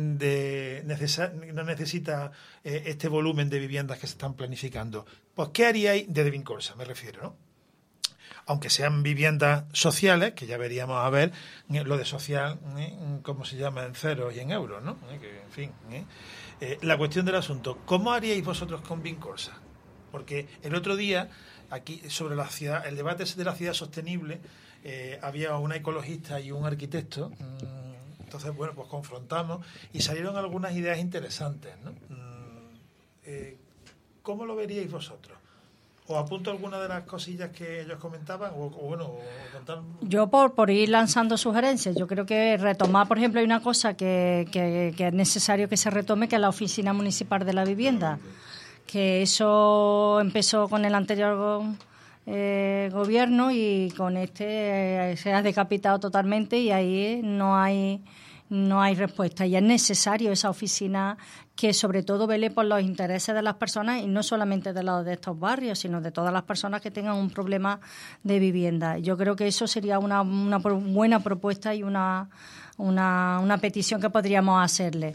de necesa- no necesita eh, este volumen de viviendas que se están planificando. Pues, ¿qué haríais de Vincorsa? Me refiero, ¿no? Aunque sean viviendas sociales, que ya veríamos a ver eh, lo de social, eh, cómo se llama en ceros y en euros, ¿no? Eh, que, en fin, eh. Eh, la cuestión del asunto, ¿cómo haríais vosotros con Vincorsa? Porque el otro día, aquí sobre la ciudad, el debate de la ciudad sostenible, eh, había una ecologista y un arquitecto. Mmm, entonces, bueno, pues confrontamos y salieron algunas ideas interesantes, ¿no? Mmm, eh, ¿Cómo lo veríais vosotros? ¿Os apunto alguna de las cosillas que ellos comentaban? O, o bueno, o contar... Yo por, por ir lanzando sugerencias, yo creo que retomar, por ejemplo, hay una cosa que, que, que es necesario que se retome, que es la Oficina Municipal de la Vivienda, que eso empezó con el anterior eh, gobierno y con este eh, se ha decapitado totalmente y ahí no hay... no hay respuesta y es necesario esa oficina que sobre todo vele por los intereses de las personas y no solamente de los de estos barrios, sino de todas las personas que tengan un problema de vivienda. Yo creo que eso sería una, una buena propuesta y una, una, una petición que podríamos hacerle.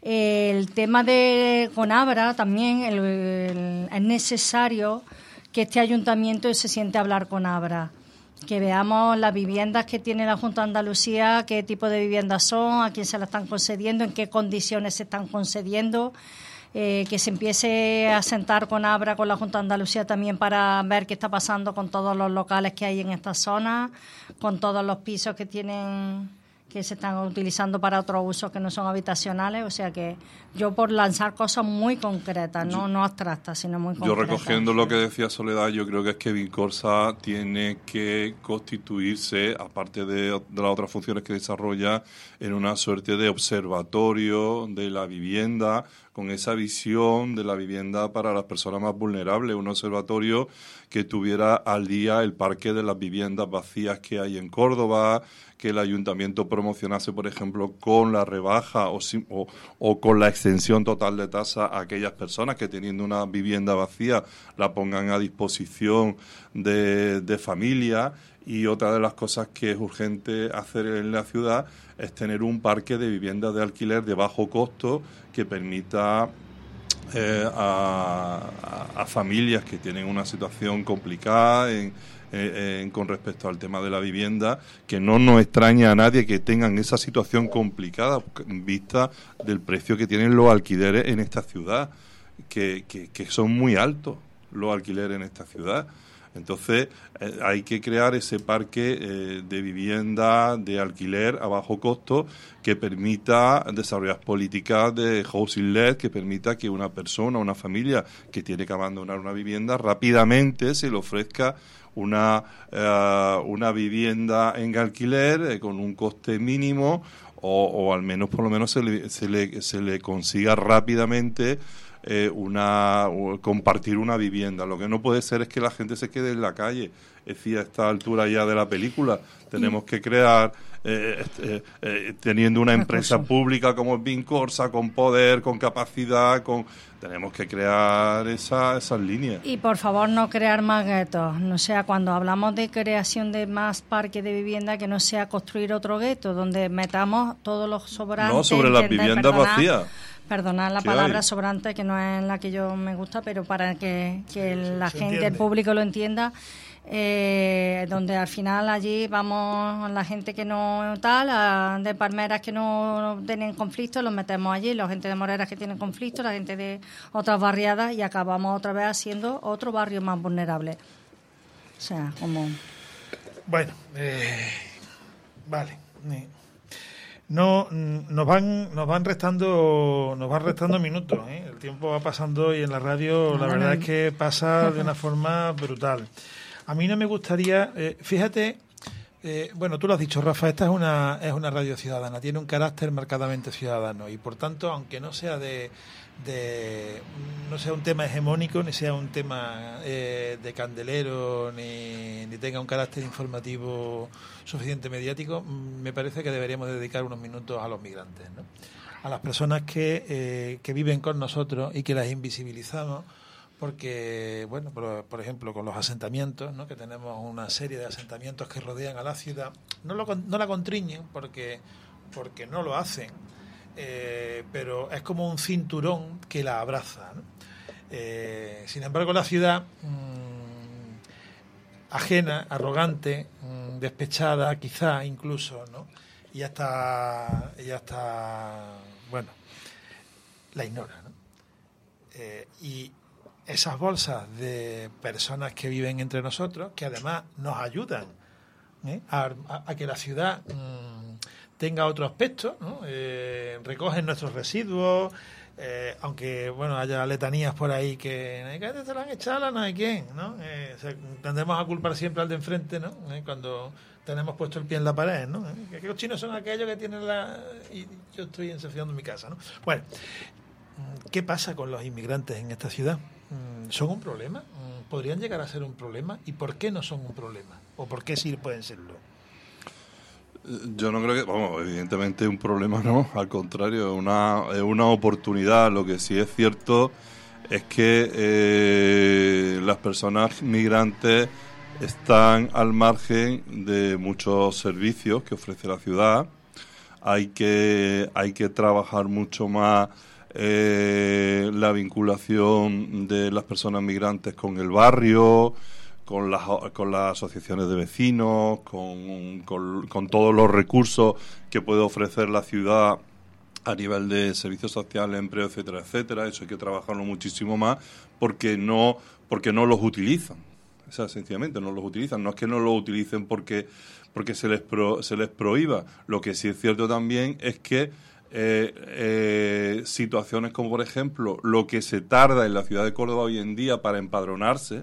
El tema de Conabra también el, el, es necesario que este ayuntamiento se siente a hablar con Abra, que veamos las viviendas que tiene la Junta de Andalucía, qué tipo de viviendas son, a quién se las están concediendo, en qué condiciones se están concediendo, eh, que se empiece a sentar con Abra, con la Junta de Andalucía también para ver qué está pasando con todos los locales que hay en esta zona, con todos los pisos que tienen que se están utilizando para otros usos que no son habitacionales, o sea que yo por lanzar cosas muy concretas, no, no abstractas, sino muy concretas. Yo recogiendo lo que decía Soledad, yo creo que es que Vincorsa tiene que constituirse, aparte de, de las otras funciones que desarrolla, en una suerte de observatorio de la vivienda, con esa visión de la vivienda para las personas más vulnerables, un observatorio que tuviera al día el parque de las viviendas vacías que hay en Córdoba, que el ayuntamiento promocionase, por ejemplo, con la rebaja o, o, o con la extensión total de tasa a aquellas personas que teniendo una vivienda vacía la pongan a disposición de, de familia. Y otra de las cosas que es urgente hacer en la ciudad es tener un parque de viviendas de alquiler de bajo costo que permita eh, a, a, a familias que tienen una situación complicada en, en, en, con respecto al tema de la vivienda, que no nos extraña a nadie que tengan esa situación complicada en vista del precio que tienen los alquileres en esta ciudad, que, que, que son muy altos los alquileres en esta ciudad. Entonces eh, hay que crear ese parque eh, de vivienda de alquiler a bajo costo que permita desarrollar políticas de housing led, que permita que una persona, una familia que tiene que abandonar una vivienda rápidamente se le ofrezca una, uh, una vivienda en alquiler eh, con un coste mínimo o, o al menos por lo menos se le, se le, se le consiga rápidamente Eh, una compartir una vivienda. Lo que no puede ser es que la gente se quede en la calle. Es decir, a esta altura ya de la película tenemos que crear eh, eh, eh, teniendo una empresa pública como es Vincorsa, con poder, con capacidad, con tenemos que crear esa, esas líneas. Y por favor no crear más guetos, no sea cuando hablamos de creación de más parques de vivienda, que no sea construir otro gueto donde metamos todos los sobrantes. No, sobre las viviendas vacías. Perdonad la palabra hay? sobrante, que no es la que yo me gusta, pero para que, que sí, la sí, gente, entiende. El público lo entienda, eh, donde al final allí vamos la gente que no tal, a, de palmeras que no tienen conflicto, los metemos allí, la gente de Moreras que tienen conflicto, la gente de otras barriadas, y acabamos otra vez haciendo otro barrio más vulnerable. O sea, como... Bueno, eh, vale. Eh, No, nos van, nos van restando, nos van restando minutos, ¿eh? El tiempo va pasando y en la radio la verdad es que pasa de una forma brutal. A mí no me gustaría, eh, fíjate, eh, bueno, tú lo has dicho, Rafa, esta es una, es una radio ciudadana, tiene un carácter marcadamente ciudadano y por tanto, aunque no sea de, de no sea un tema hegemónico, ni sea un tema eh, de candelero, ni, ni tenga un carácter informativo suficiente mediático, me parece que deberíamos dedicar unos minutos a los migrantes, ¿no? A las personas que, eh, que viven con nosotros y que las invisibilizamos, porque, bueno, por, por ejemplo, con los asentamientos, ¿no? Que tenemos una serie de asentamientos que rodean a la ciudad, no, lo, no la contriñen porque, porque no lo hacen, eh, pero es como un cinturón que la abraza, ¿no? Eh, sin embargo, la ciudad... Mmm, ajena, arrogante, mmm, despechada, quizá incluso, ¿no? Y ya está, ya está, bueno, la ignora, ¿no? Eh, y esas bolsas de personas que viven entre nosotros, que además nos ayudan, ¿eh? a, a, a que la ciudad mmm, tenga otro aspecto, ¿no? Eh, recogen nuestros residuos. Eh, aunque bueno haya letanías por ahí que ¿qué se lo han echado a no hay quién? ¿No? Eh, o sea, tendemos a culpar siempre al de enfrente, ¿no? Eh, cuando tenemos puesto el pie en la pared, ¿no? Eh, que los chinos son aquellos que tienen la... y yo estoy ensuciando mi casa, ¿no? Bueno, ¿qué pasa con los inmigrantes en esta ciudad? ¿Son un problema? ¿Podrían llegar a ser un problema? ¿Y por qué no son un problema? ¿O por qué sí pueden serlo? Yo no creo que, vamos, evidentemente un problema no, al contrario, es una, es una oportunidad. Lo que sí es cierto es que eh, las personas migrantes están al margen de muchos servicios que ofrece la ciudad. Hay que, hay que trabajar mucho más eh, la vinculación de las personas migrantes con el barrio, con las, con las asociaciones de vecinos, con, con, con todos los recursos que puede ofrecer la ciudad a nivel de servicios sociales, empleo, etcétera, etcétera. Eso hay que trabajarlo muchísimo más porque no, porque no los utilizan. O sea, sencillamente no los utilizan. No es que no los utilicen porque, porque se les pro, se les prohíba. Lo que sí es cierto también es que eh, eh, situaciones como, por ejemplo, lo que se tarda en la ciudad de Córdoba hoy en día para empadronarse,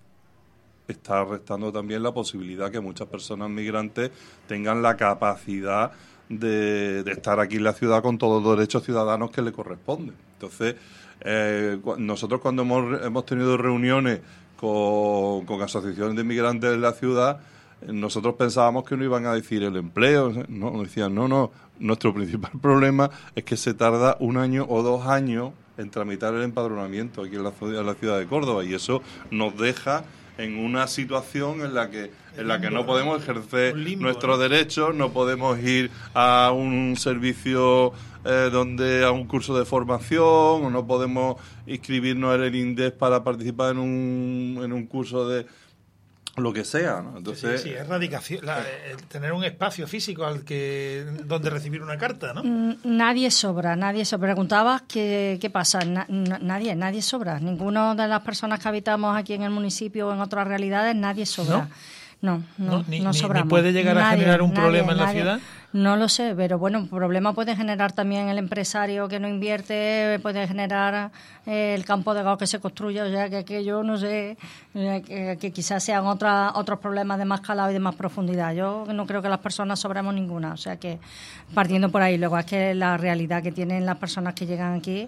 está restando también la posibilidad que muchas personas migrantes tengan la capacidad de, de estar aquí en la ciudad con todos los derechos ciudadanos que le corresponden. Entonces, eh, nosotros cuando hemos, hemos tenido reuniones con, con asociaciones de migrantes en la ciudad, nosotros pensábamos que no iban a decir el empleo, no, nos decían, no, no, nuestro principal problema es que se tarda un año o dos años en tramitar el empadronamiento aquí en la, en la ciudad de Córdoba, y eso nos deja en una situación en la que en la que no podemos ejercer limbo, nuestros ¿no? derechos, no podemos ir a un servicio eh, donde a un curso de formación, o no podemos inscribirnos en el INDES para participar en un en un curso de lo que sea, ¿no? Entonces, sí, sí, sí, es radicación, la, el tener un espacio físico al que donde recibir una carta, ¿no? Nadie sobra, nadie sobra. Preguntabas qué, qué pasa, Na, nadie, nadie sobra. Ninguna de las personas que habitamos aquí en el municipio o en otras realidades, nadie sobra. ¿No? No, no, no, ni, no sobramos. ¿Ni puede llegar nadie, a generar un nadie, problema en nadie. la ciudad? No lo sé, pero bueno, un problema puede generar también el empresario que no invierte, puede generar eh, el campo de gas que se construya, o sea, que aquello, no sé, eh, que, que quizás sean otra, otros problemas de más calado y de más profundidad. Yo no creo que las personas sobremos ninguna, o sea que partiendo por ahí, luego es que la realidad que tienen las personas que llegan aquí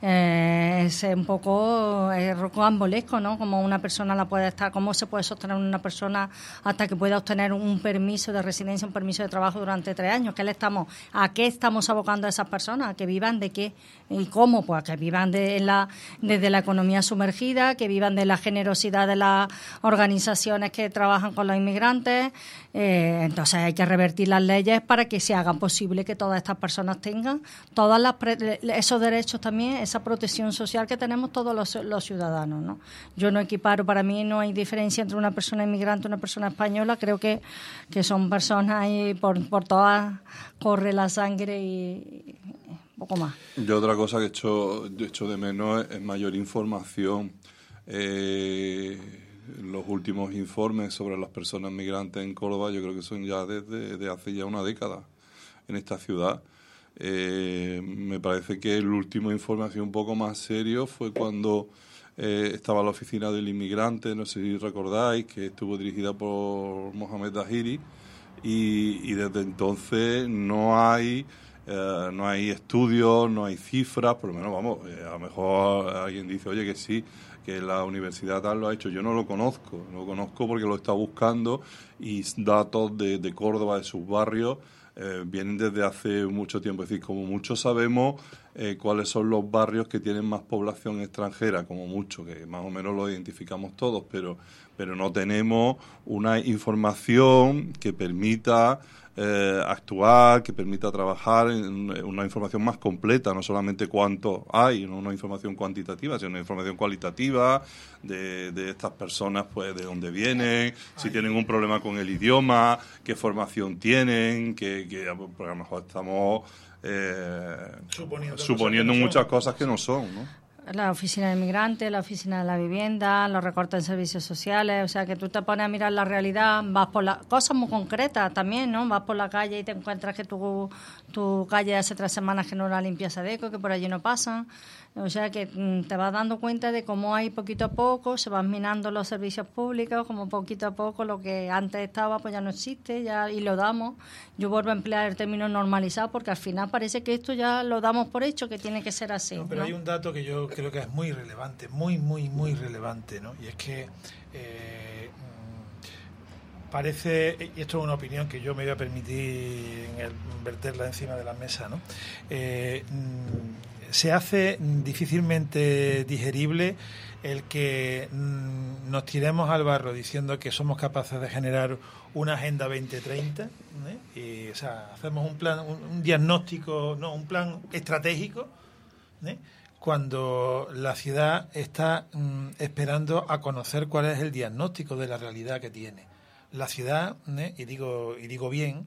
eh, es un poco es rocambolesco, ¿no? Como una persona la puede estar, cómo se puede sostener una persona hasta que pueda obtener un permiso de residencia, un permiso de trabajo durante tres años. ¿Qué le estamos, ¿A qué estamos abocando a esas personas? ¿A que vivan de qué? ¿Y cómo? Pues a que vivan de la, desde la economía sumergida, que vivan de la generosidad de las organizaciones que trabajan con los inmigrantes. Eh, entonces hay que revertir las leyes para que se haga posible que todas estas personas tengan todas las pre- esos derechos también, esa protección social que tenemos todos los, los ciudadanos, ¿no? Yo no equiparo, para mí no hay diferencia entre una persona inmigrante y una persona española. Creo que, que son personas y por, por todas corre la sangre y poco más. Yo otra cosa que echo, echo de menos es, es mayor información. Eh, los últimos informes sobre las personas migrantes en Córdoba yo creo que son ya desde de hace ya una década en esta ciudad. Eh, me parece que el último informe ha sido un poco más serio, fue cuando eh, estaba la oficina del inmigrante, no sé si recordáis, que estuvo dirigida por Mohamed Dahiri, y, y desde entonces no hay eh, no hay estudios, no hay cifras, por lo menos vamos, eh, a lo mejor alguien dice, oye, que sí, que la universidad tal lo ha hecho. Yo no lo conozco, no lo conozco porque lo he estado buscando, y datos de, de Córdoba, de sus barrios, eh, vienen desde hace mucho tiempo. Es decir, como mucho sabemos eh, cuáles son los barrios que tienen más población extranjera, como mucho, que más o menos lo identificamos todos, pero, pero no tenemos una información que permita Eh, actuar, que permita trabajar en una información más completa, no solamente cuánto hay, no una información cuantitativa, sino una información cualitativa de, de estas personas, pues de dónde vienen, si tienen un problema con el idioma, qué formación tienen, que, que porque a lo mejor estamos eh, suponiendo, suponiendo cosas muchas cosas que no son, ¿no? La oficina del migrante, la oficina de la vivienda, los recortes en servicios sociales, o sea, que tú te pones a mirar la realidad, vas por las cosas muy concretas también, ¿no? Vas por la calle y te encuentras que tu, tu calle hace tres semanas que no la limpias Sadeco, que por allí no pasan. O sea, que te vas dando cuenta de cómo hay poquito a poco, se van minando los servicios públicos, como poquito a poco lo que antes estaba pues ya no existe, ya y lo damos. Yo vuelvo a emplear el término normalizado porque al final parece que esto ya lo damos por hecho, que tiene que ser así. No, pero ¿no? hay un dato que yo creo que es muy relevante, muy, muy, muy relevante, ¿no? Y es que eh, parece, y esto es una opinión que yo me voy a permitir en el, verterla encima de la mesa, ¿no? Eh, se hace difícilmente digerible el que mmm, nos tiremos al barro diciendo que somos capaces de generar una agenda veinte treinta, ¿eh? Y, o sea, hacemos un plan, un, un diagnóstico, no, un plan estratégico, ¿eh? Cuando la ciudad está mmm, esperando a conocer cuál es el diagnóstico de la realidad que tiene. La ciudad, ¿eh? y digo y digo bien,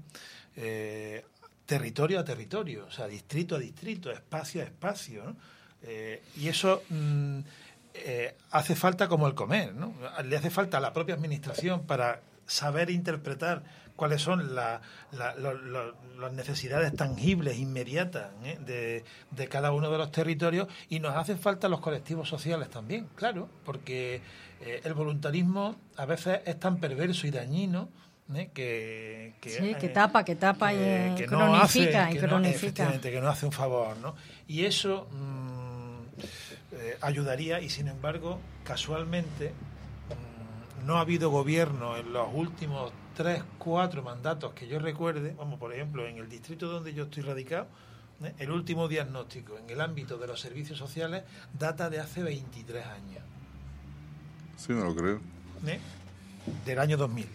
eh, territorio a territorio, o sea, distrito a distrito, espacio a espacio, ¿no? Eh, y eso mmm, eh, hace falta como el comer, ¿no? Le hace falta a la propia administración para saber interpretar cuáles son la, la, lo, lo, las necesidades tangibles, inmediatas, ¿eh? de, de cada uno de los territorios, y nos hacen falta los colectivos sociales también, claro, porque eh, el voluntarismo a veces es tan perverso y dañino, ¿eh? que, que, sí, que tapa, que tapa que, y que cronifica, no hace, y que cronifica. No, efectivamente, que no hace un favor, ¿no? Y eso mmm, eh, ayudaría, y sin embargo, casualmente, mmm, no ha habido gobierno en los últimos tres, cuatro mandatos que yo recuerde, vamos, por ejemplo, en el distrito donde yo estoy radicado, ¿eh? El último diagnóstico en el ámbito de los servicios sociales data de hace veintitrés años. Sí, no lo creo. ¿Eh? Del año dos mil.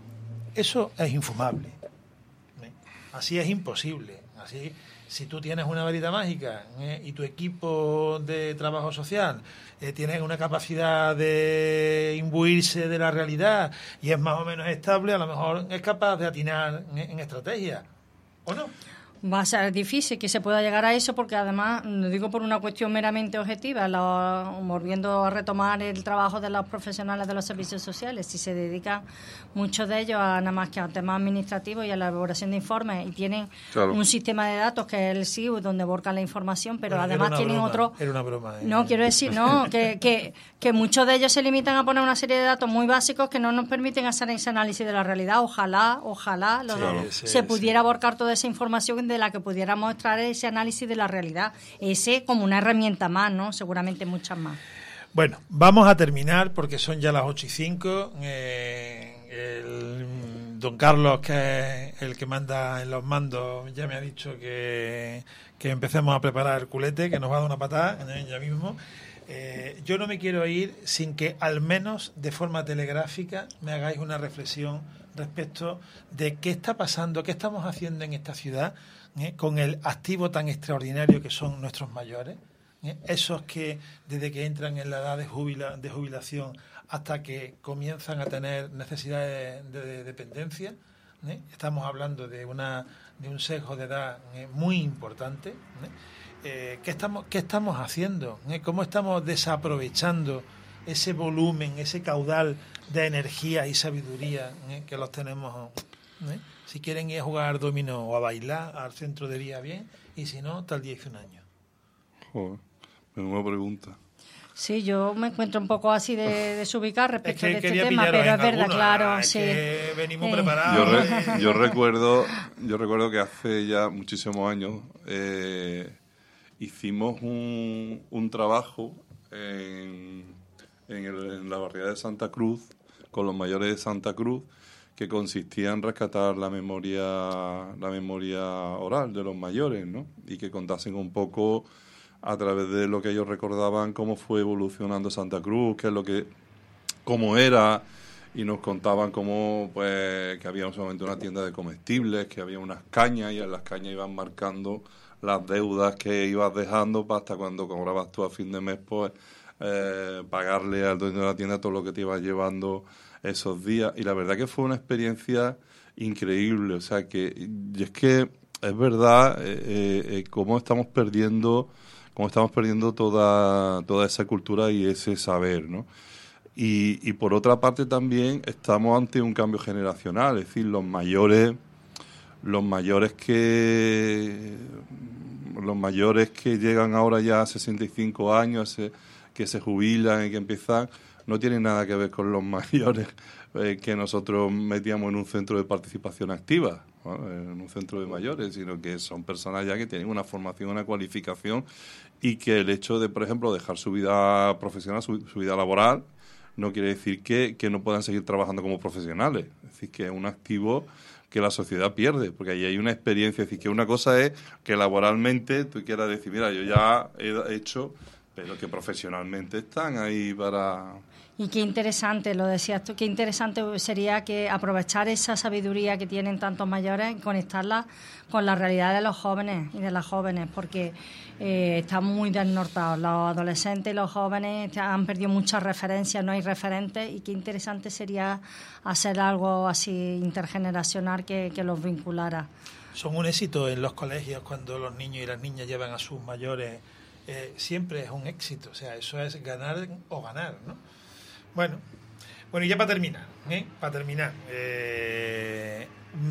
Eso es infumable. ¿Eh? Así es imposible. Así, si tú tienes una varita mágica, ¿eh? y tu equipo de trabajo social eh, tiene una capacidad de imbuirse de la realidad y es más o menos estable, a lo mejor es capaz de atinar en, en estrategia, ¿o no? Va a ser difícil que se pueda llegar a eso porque además, lo digo por una cuestión meramente objetiva, lo, volviendo a retomar el trabajo de los profesionales de los servicios sociales, si se dedican muchos de ellos a nada más que a temas administrativos y a la elaboración de informes y tienen claro. un sistema de datos que es el S I U donde volcan la información, pero bueno, además tienen broma, otro... Era una broma. ¿eh? No, quiero decir, no, que, que, que muchos de ellos se limitan a poner una serie de datos muy básicos que no nos permiten hacer ese análisis de la realidad. Ojalá, ojalá los, sí, sí, se sí, pudiera sí. volcar toda esa información de la que pudiéramos extraer ese análisis de la realidad. Ese como una herramienta más, ¿no? Seguramente muchas más. Bueno, vamos a terminar porque son ya las ocho y cinco. Eh, el don Carlos, que es el que manda en los mandos, ya me ha dicho que, que empecemos a preparar el culete, que nos va a dar una patada ya mismo. Eh, yo no me quiero ir sin que al menos de forma telegráfica me hagáis una reflexión respecto de qué está pasando, qué estamos haciendo en esta ciudad, ¿eh? con el activo tan extraordinario que son nuestros mayores, ¿eh? esos que desde que entran en la edad de, jubila, de jubilación hasta que comienzan a tener necesidades de, de, de dependencia, ¿eh? estamos hablando de una de un sesgo de edad ¿eh? muy importante, ¿eh? Eh, ¿qué estamos qué estamos haciendo? ¿eh? ¿Cómo estamos desaprovechando ese volumen, ese caudal de energía y sabiduría, ¿eh? que los tenemos. ¿eh? Si quieren ir a jugar dominó o a bailar, al centro de día bien, y si no, tal diez un año. Joder, menuda pregunta. Sí, yo me encuentro un poco así de desubicar respecto es que de este tema, pero es verdad, algunos, claro, es sí. Que venimos eh. preparados. Yo, re, yo recuerdo, yo recuerdo que hace ya muchísimos años eh, hicimos un, un trabajo en, en, el, en la barriada de Santa Cruz con los mayores de Santa Cruz, que consistía en rescatar la memoria, la memoria oral de los mayores, ¿no? Y que contasen un poco, a través de lo que ellos recordaban, cómo fue evolucionando Santa Cruz, qué es lo que, cómo era, y nos contaban cómo, pues, que había solamente una tienda de comestibles, que había unas cañas, y en las cañas iban marcando las deudas que ibas dejando hasta cuando cobrabas tú a fin de mes, pues, eh, pagarle al dueño de la tienda todo lo que te ibas llevando esos días. Y la verdad que fue una experiencia increíble. O sea, que, y es que es verdad eh, eh, cómo estamos perdiendo... como estamos perdiendo toda, toda esa cultura y ese saber, ¿no? Y, y por otra parte también estamos ante un cambio generacional, es decir, los mayores, los mayores que los mayores que llegan ahora ya a sesenta y cinco años, que se jubilan y que empiezan, no tienen nada que ver con los mayores eh, que nosotros metíamos en un centro de participación activa, ¿no? En un centro de mayores, sino que son personas ya que tienen una formación, una cualificación, y que el hecho de, por ejemplo, dejar su vida profesional, su, su vida laboral, no quiere decir que, que no puedan seguir trabajando como profesionales. Es decir, que es un activo que la sociedad pierde, porque ahí hay una experiencia. Es decir, que una cosa es que laboralmente tú quieras decir, mira, yo ya he hecho, pero que profesionalmente están ahí para... Y qué interesante, lo decías tú, qué interesante sería que aprovechar esa sabiduría que tienen tantos mayores y conectarla con la realidad de los jóvenes y de las jóvenes, porque eh, están muy desnortados. Los adolescentes y los jóvenes han perdido muchas referencias, no hay referentes, y qué interesante sería hacer algo así intergeneracional que, que los vinculara. Son un éxito en los colegios cuando los niños y las niñas llevan a sus mayores, eh, siempre es un éxito, o sea, eso es ganar o ganar, ¿no? Bueno, bueno, y ya para terminar, ¿eh? Para terminar, eh,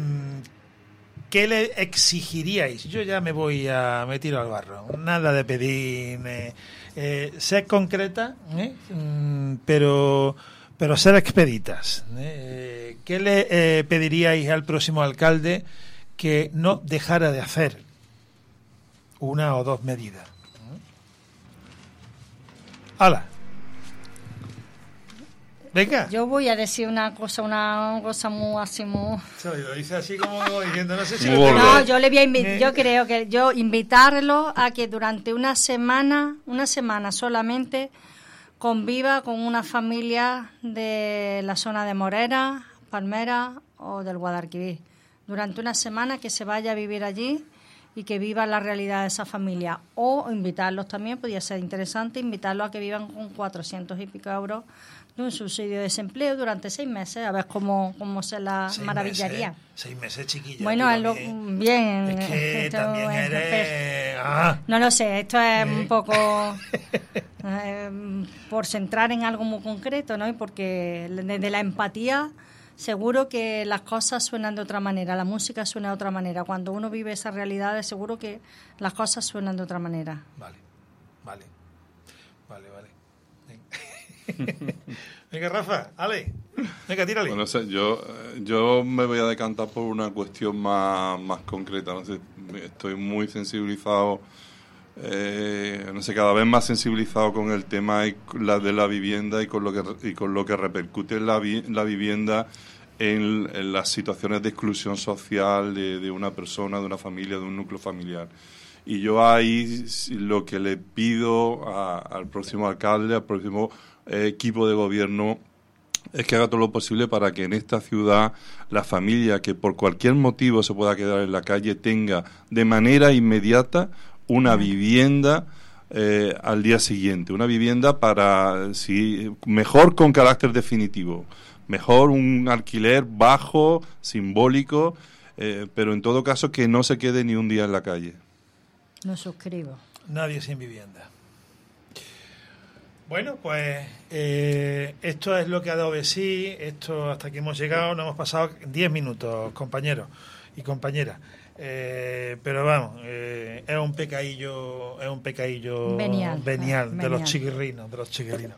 ¿qué le exigiríais? Yo ya me voy a me tiro al barro, nada de pedir, eh, eh, ser concreta, ¿eh? mm, pero pero ser expeditas. ¿eh? ¿Qué le eh, pediríais al próximo alcalde que no dejara de hacer? Una o dos medidas. ¡Hala! Venga. Yo voy a decir una cosa, una cosa muy así muy... Lo dice así como diciendo, no sé si... Muy No, yo le voy a invi- Eh. yo creo que yo invitarlo a que durante una semana, una semana solamente, conviva con una familia de la zona de Morera, Palmera o del Guadalquivir. Durante una semana que se vaya a vivir allí y que viva la realidad de esa familia. O invitarlos también, podría ser interesante, invitarlos a que vivan con cuatrocientos y pico euros de un subsidio de desempleo durante seis meses, a ver cómo, cómo se la Seis maravillaría. Meses, seis meses, chiquilla. Bueno, es lo, también. bien. Es que esto también es- eres... Ah, No lo sé, esto es Eh. un poco eh, por centrar en algo muy concreto, ¿no? Y porque desde la empatía seguro que las cosas suenan de otra manera, la música suena de otra manera. Cuando uno vive esas realidades, seguro que las cosas suenan de otra manera. vale, vale, vale, vale. Venga, Venga Rafa, Ale, venga, tírale. Bueno, o sea, yo, eh, yo me voy a decantar por una cuestión más, más concreta. No sé, estoy muy sensibilizado, eh, no sé, cada vez más sensibilizado con el tema y la de la vivienda y con lo que y con lo que repercute la, vi, la vivienda en, en las situaciones de exclusión social de, de una persona, de una familia, de un núcleo familiar. Y yo ahí lo que le pido a, al próximo alcalde, al próximo eh, equipo de gobierno, es que haga todo lo posible para que en esta ciudad la familia que por cualquier motivo se pueda quedar en la calle tenga de manera inmediata una vivienda eh, al día siguiente, una vivienda para, sí, mejor con carácter definitivo, mejor un alquiler bajo, simbólico, eh, pero en todo caso que no se quede ni un día en la calle. No suscribo. Nadie sin vivienda. Bueno, pues eh, esto es lo que ha dado de sí, esto hasta aquí hemos llegado, nos hemos pasado diez minutos, compañeros y compañeras. Eh, pero vamos, eh, es un pecadillo, es un pecadillo venial, venial de venial. los chiquirrinos, de los chiquirrinos.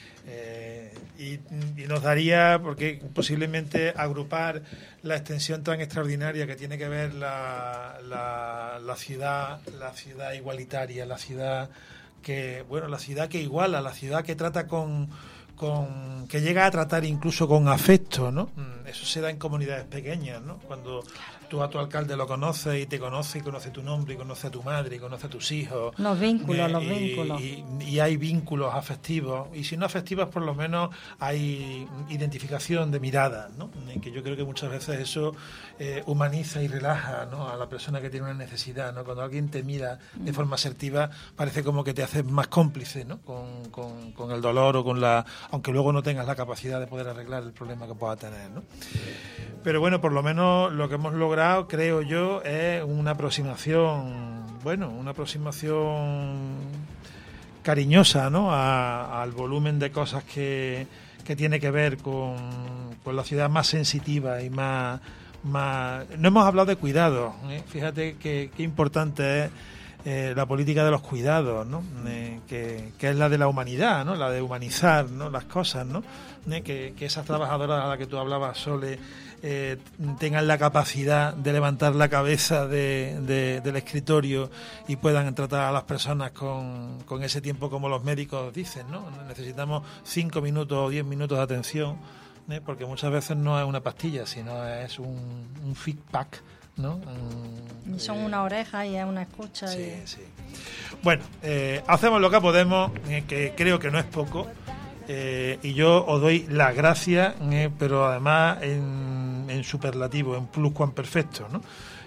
Eh, y, y nos daría, porque posiblemente agrupar la extensión tan extraordinaria que tiene que ver la, la, la ciudad, la ciudad igualitaria, la ciudad que, bueno, la ciudad que iguala, la ciudad que trata con, con que llega a tratar incluso con afecto, ¿no? Eso se da en comunidades pequeñas, ¿no? Cuando tú a tu alcalde lo conoces y te conoce y conoce tu nombre y conoce a tu madre y conoce a tus hijos. Los vínculos, eh, los y, vínculos. Y, y hay vínculos afectivos. Y si no afectivos, por lo menos hay identificación de miradas, ¿no? Que yo creo que muchas veces eso eh, humaniza y relaja, ¿no? A la persona que tiene una necesidad, ¿no? Cuando alguien te mira de forma asertiva, parece como que te haces más cómplice, ¿no? Con, con, con el dolor o con la... aunque luego no tengas la capacidad de poder arreglar el problema que pueda tener, ¿no? Pero bueno, por lo menos lo que hemos logrado, creo yo, es una aproximación, bueno, una aproximación cariñosa, ¿no? A, al volumen de cosas que, que tiene que ver con, con la ciudad más sensitiva y más... más... No hemos hablado de cuidados, ¿eh? Fíjate qué importante es Eh, la política de los cuidados, ¿no? Eh, que, que es la de la humanidad, ¿no? La de humanizar, ¿no? Las cosas, ¿no? Eh, que, que esas trabajadoras a las que tú hablabas, Sole, eh, tengan la capacidad de levantar la cabeza de, de, del escritorio y puedan tratar a las personas con, con ese tiempo como los médicos dicen, ¿no? Necesitamos cinco minutos o diez minutos de atención, ¿eh? Porque muchas veces no es una pastilla, sino es un, un feedback, ¿no? Y son una oreja y es una escucha. Sí, y... sí. Bueno, eh, hacemos lo que podemos, eh, que creo que no es poco, eh, y yo os doy las gracias, eh, pero además en, en superlativo, en pluscuamperfecto, ¿no?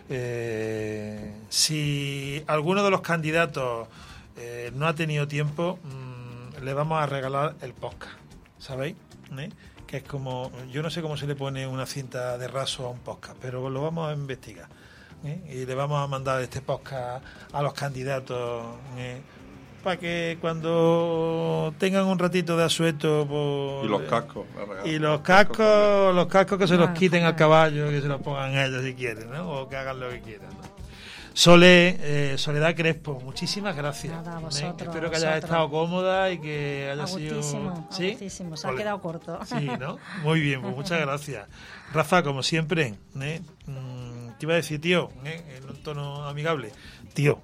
Eh, si alguno de los candidatos eh, no ha tenido tiempo, mmm, le vamos a regalar el podcast, ¿sabéis? ¿Eh? Que es como, yo no sé cómo se le pone una cinta de raso a un podcast, pero lo vamos a investigar, ¿eh? Y le vamos a mandar este podcast a los candidatos, ¿eh? Para que cuando tengan un ratito de asueto por, y los cascos y los cascos los cascos que se los Ah, quiten ah. al caballo, que se los pongan ellos si quieren, ¿no? O que hagan lo que quieran, ¿no? Sole, eh, Soledad Crespo, muchísimas gracias. Nada, a ¿eh? vosotros, Espero que a hayas vosotros. estado cómoda y que haya sido... Agustísimo, ¿Sí? agustísimo, se ha Ole. quedado corto. Sí, ¿no? Muy bien, pues muchas gracias. Rafa, como siempre, ¿eh? Mm, te iba a decir tío, ¿eh? En un tono amigable. Tío,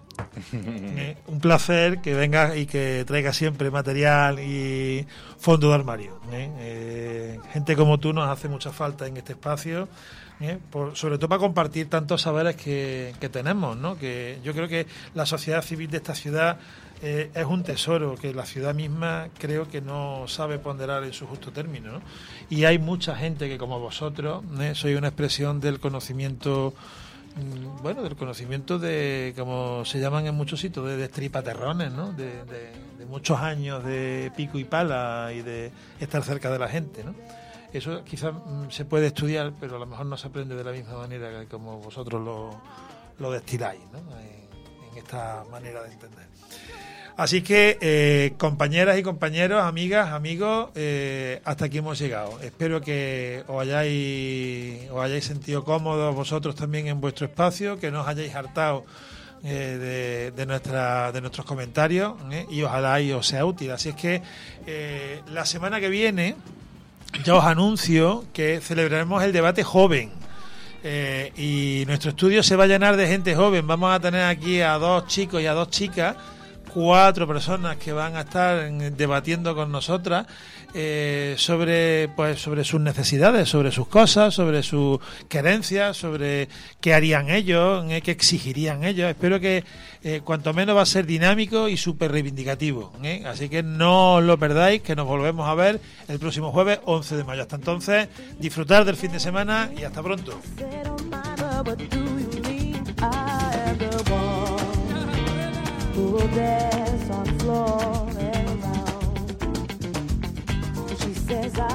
¿eh? Un placer que vengas y que traigas siempre material y fondo de armario, ¿eh? Eh, gente como tú nos hace mucha falta en este espacio. ¿Eh? Por, sobre todo para compartir tantos saberes que, que tenemos, ¿no? Que yo creo que la sociedad civil de esta ciudad eh, es un tesoro que la ciudad misma creo que no sabe ponderar en su justo término, ¿no? Y hay mucha gente que como vosotros, ¿eh? Soy una expresión del conocimiento, mmm, bueno, del conocimiento de, como se llaman en muchos sitios, de destripaterrones, ¿no? De, de, de muchos años de pico y pala y de estar cerca de la gente, ¿no? Eso quizás mm, se puede estudiar, pero a lo mejor no se aprende de la misma manera que como vosotros lo, lo destiláis, ¿no? En, en esta manera de entender. Así que, eh, compañeras y compañeros, amigas, amigos, eh, hasta aquí hemos llegado. Espero que os hayáis, os hayáis sentido cómodos vosotros también en vuestro espacio, que no os hayáis hartado Eh, de, de, nuestra, de nuestros comentarios, ¿eh? Y ojalá y os sea útil. Así es que eh, la semana que viene ya os anuncio que celebraremos el debate joven, eh, y nuestro estudio se va a llenar de gente joven. Vamos a tener aquí a dos chicos y a dos chicas, cuatro personas que van a estar debatiendo con nosotras eh, sobre pues sobre sus necesidades, sobre sus cosas, sobre sus querencias, sobre qué harían ellos, eh, qué exigirían ellos. Espero que eh, cuanto menos va a ser dinámico y súper reivindicativo, ¿eh? Así que no os lo perdáis, que nos volvemos a ver el próximo jueves once de mayo. Hasta entonces, disfrutar del fin de semana y hasta pronto. Who will dance on floor and around. She says I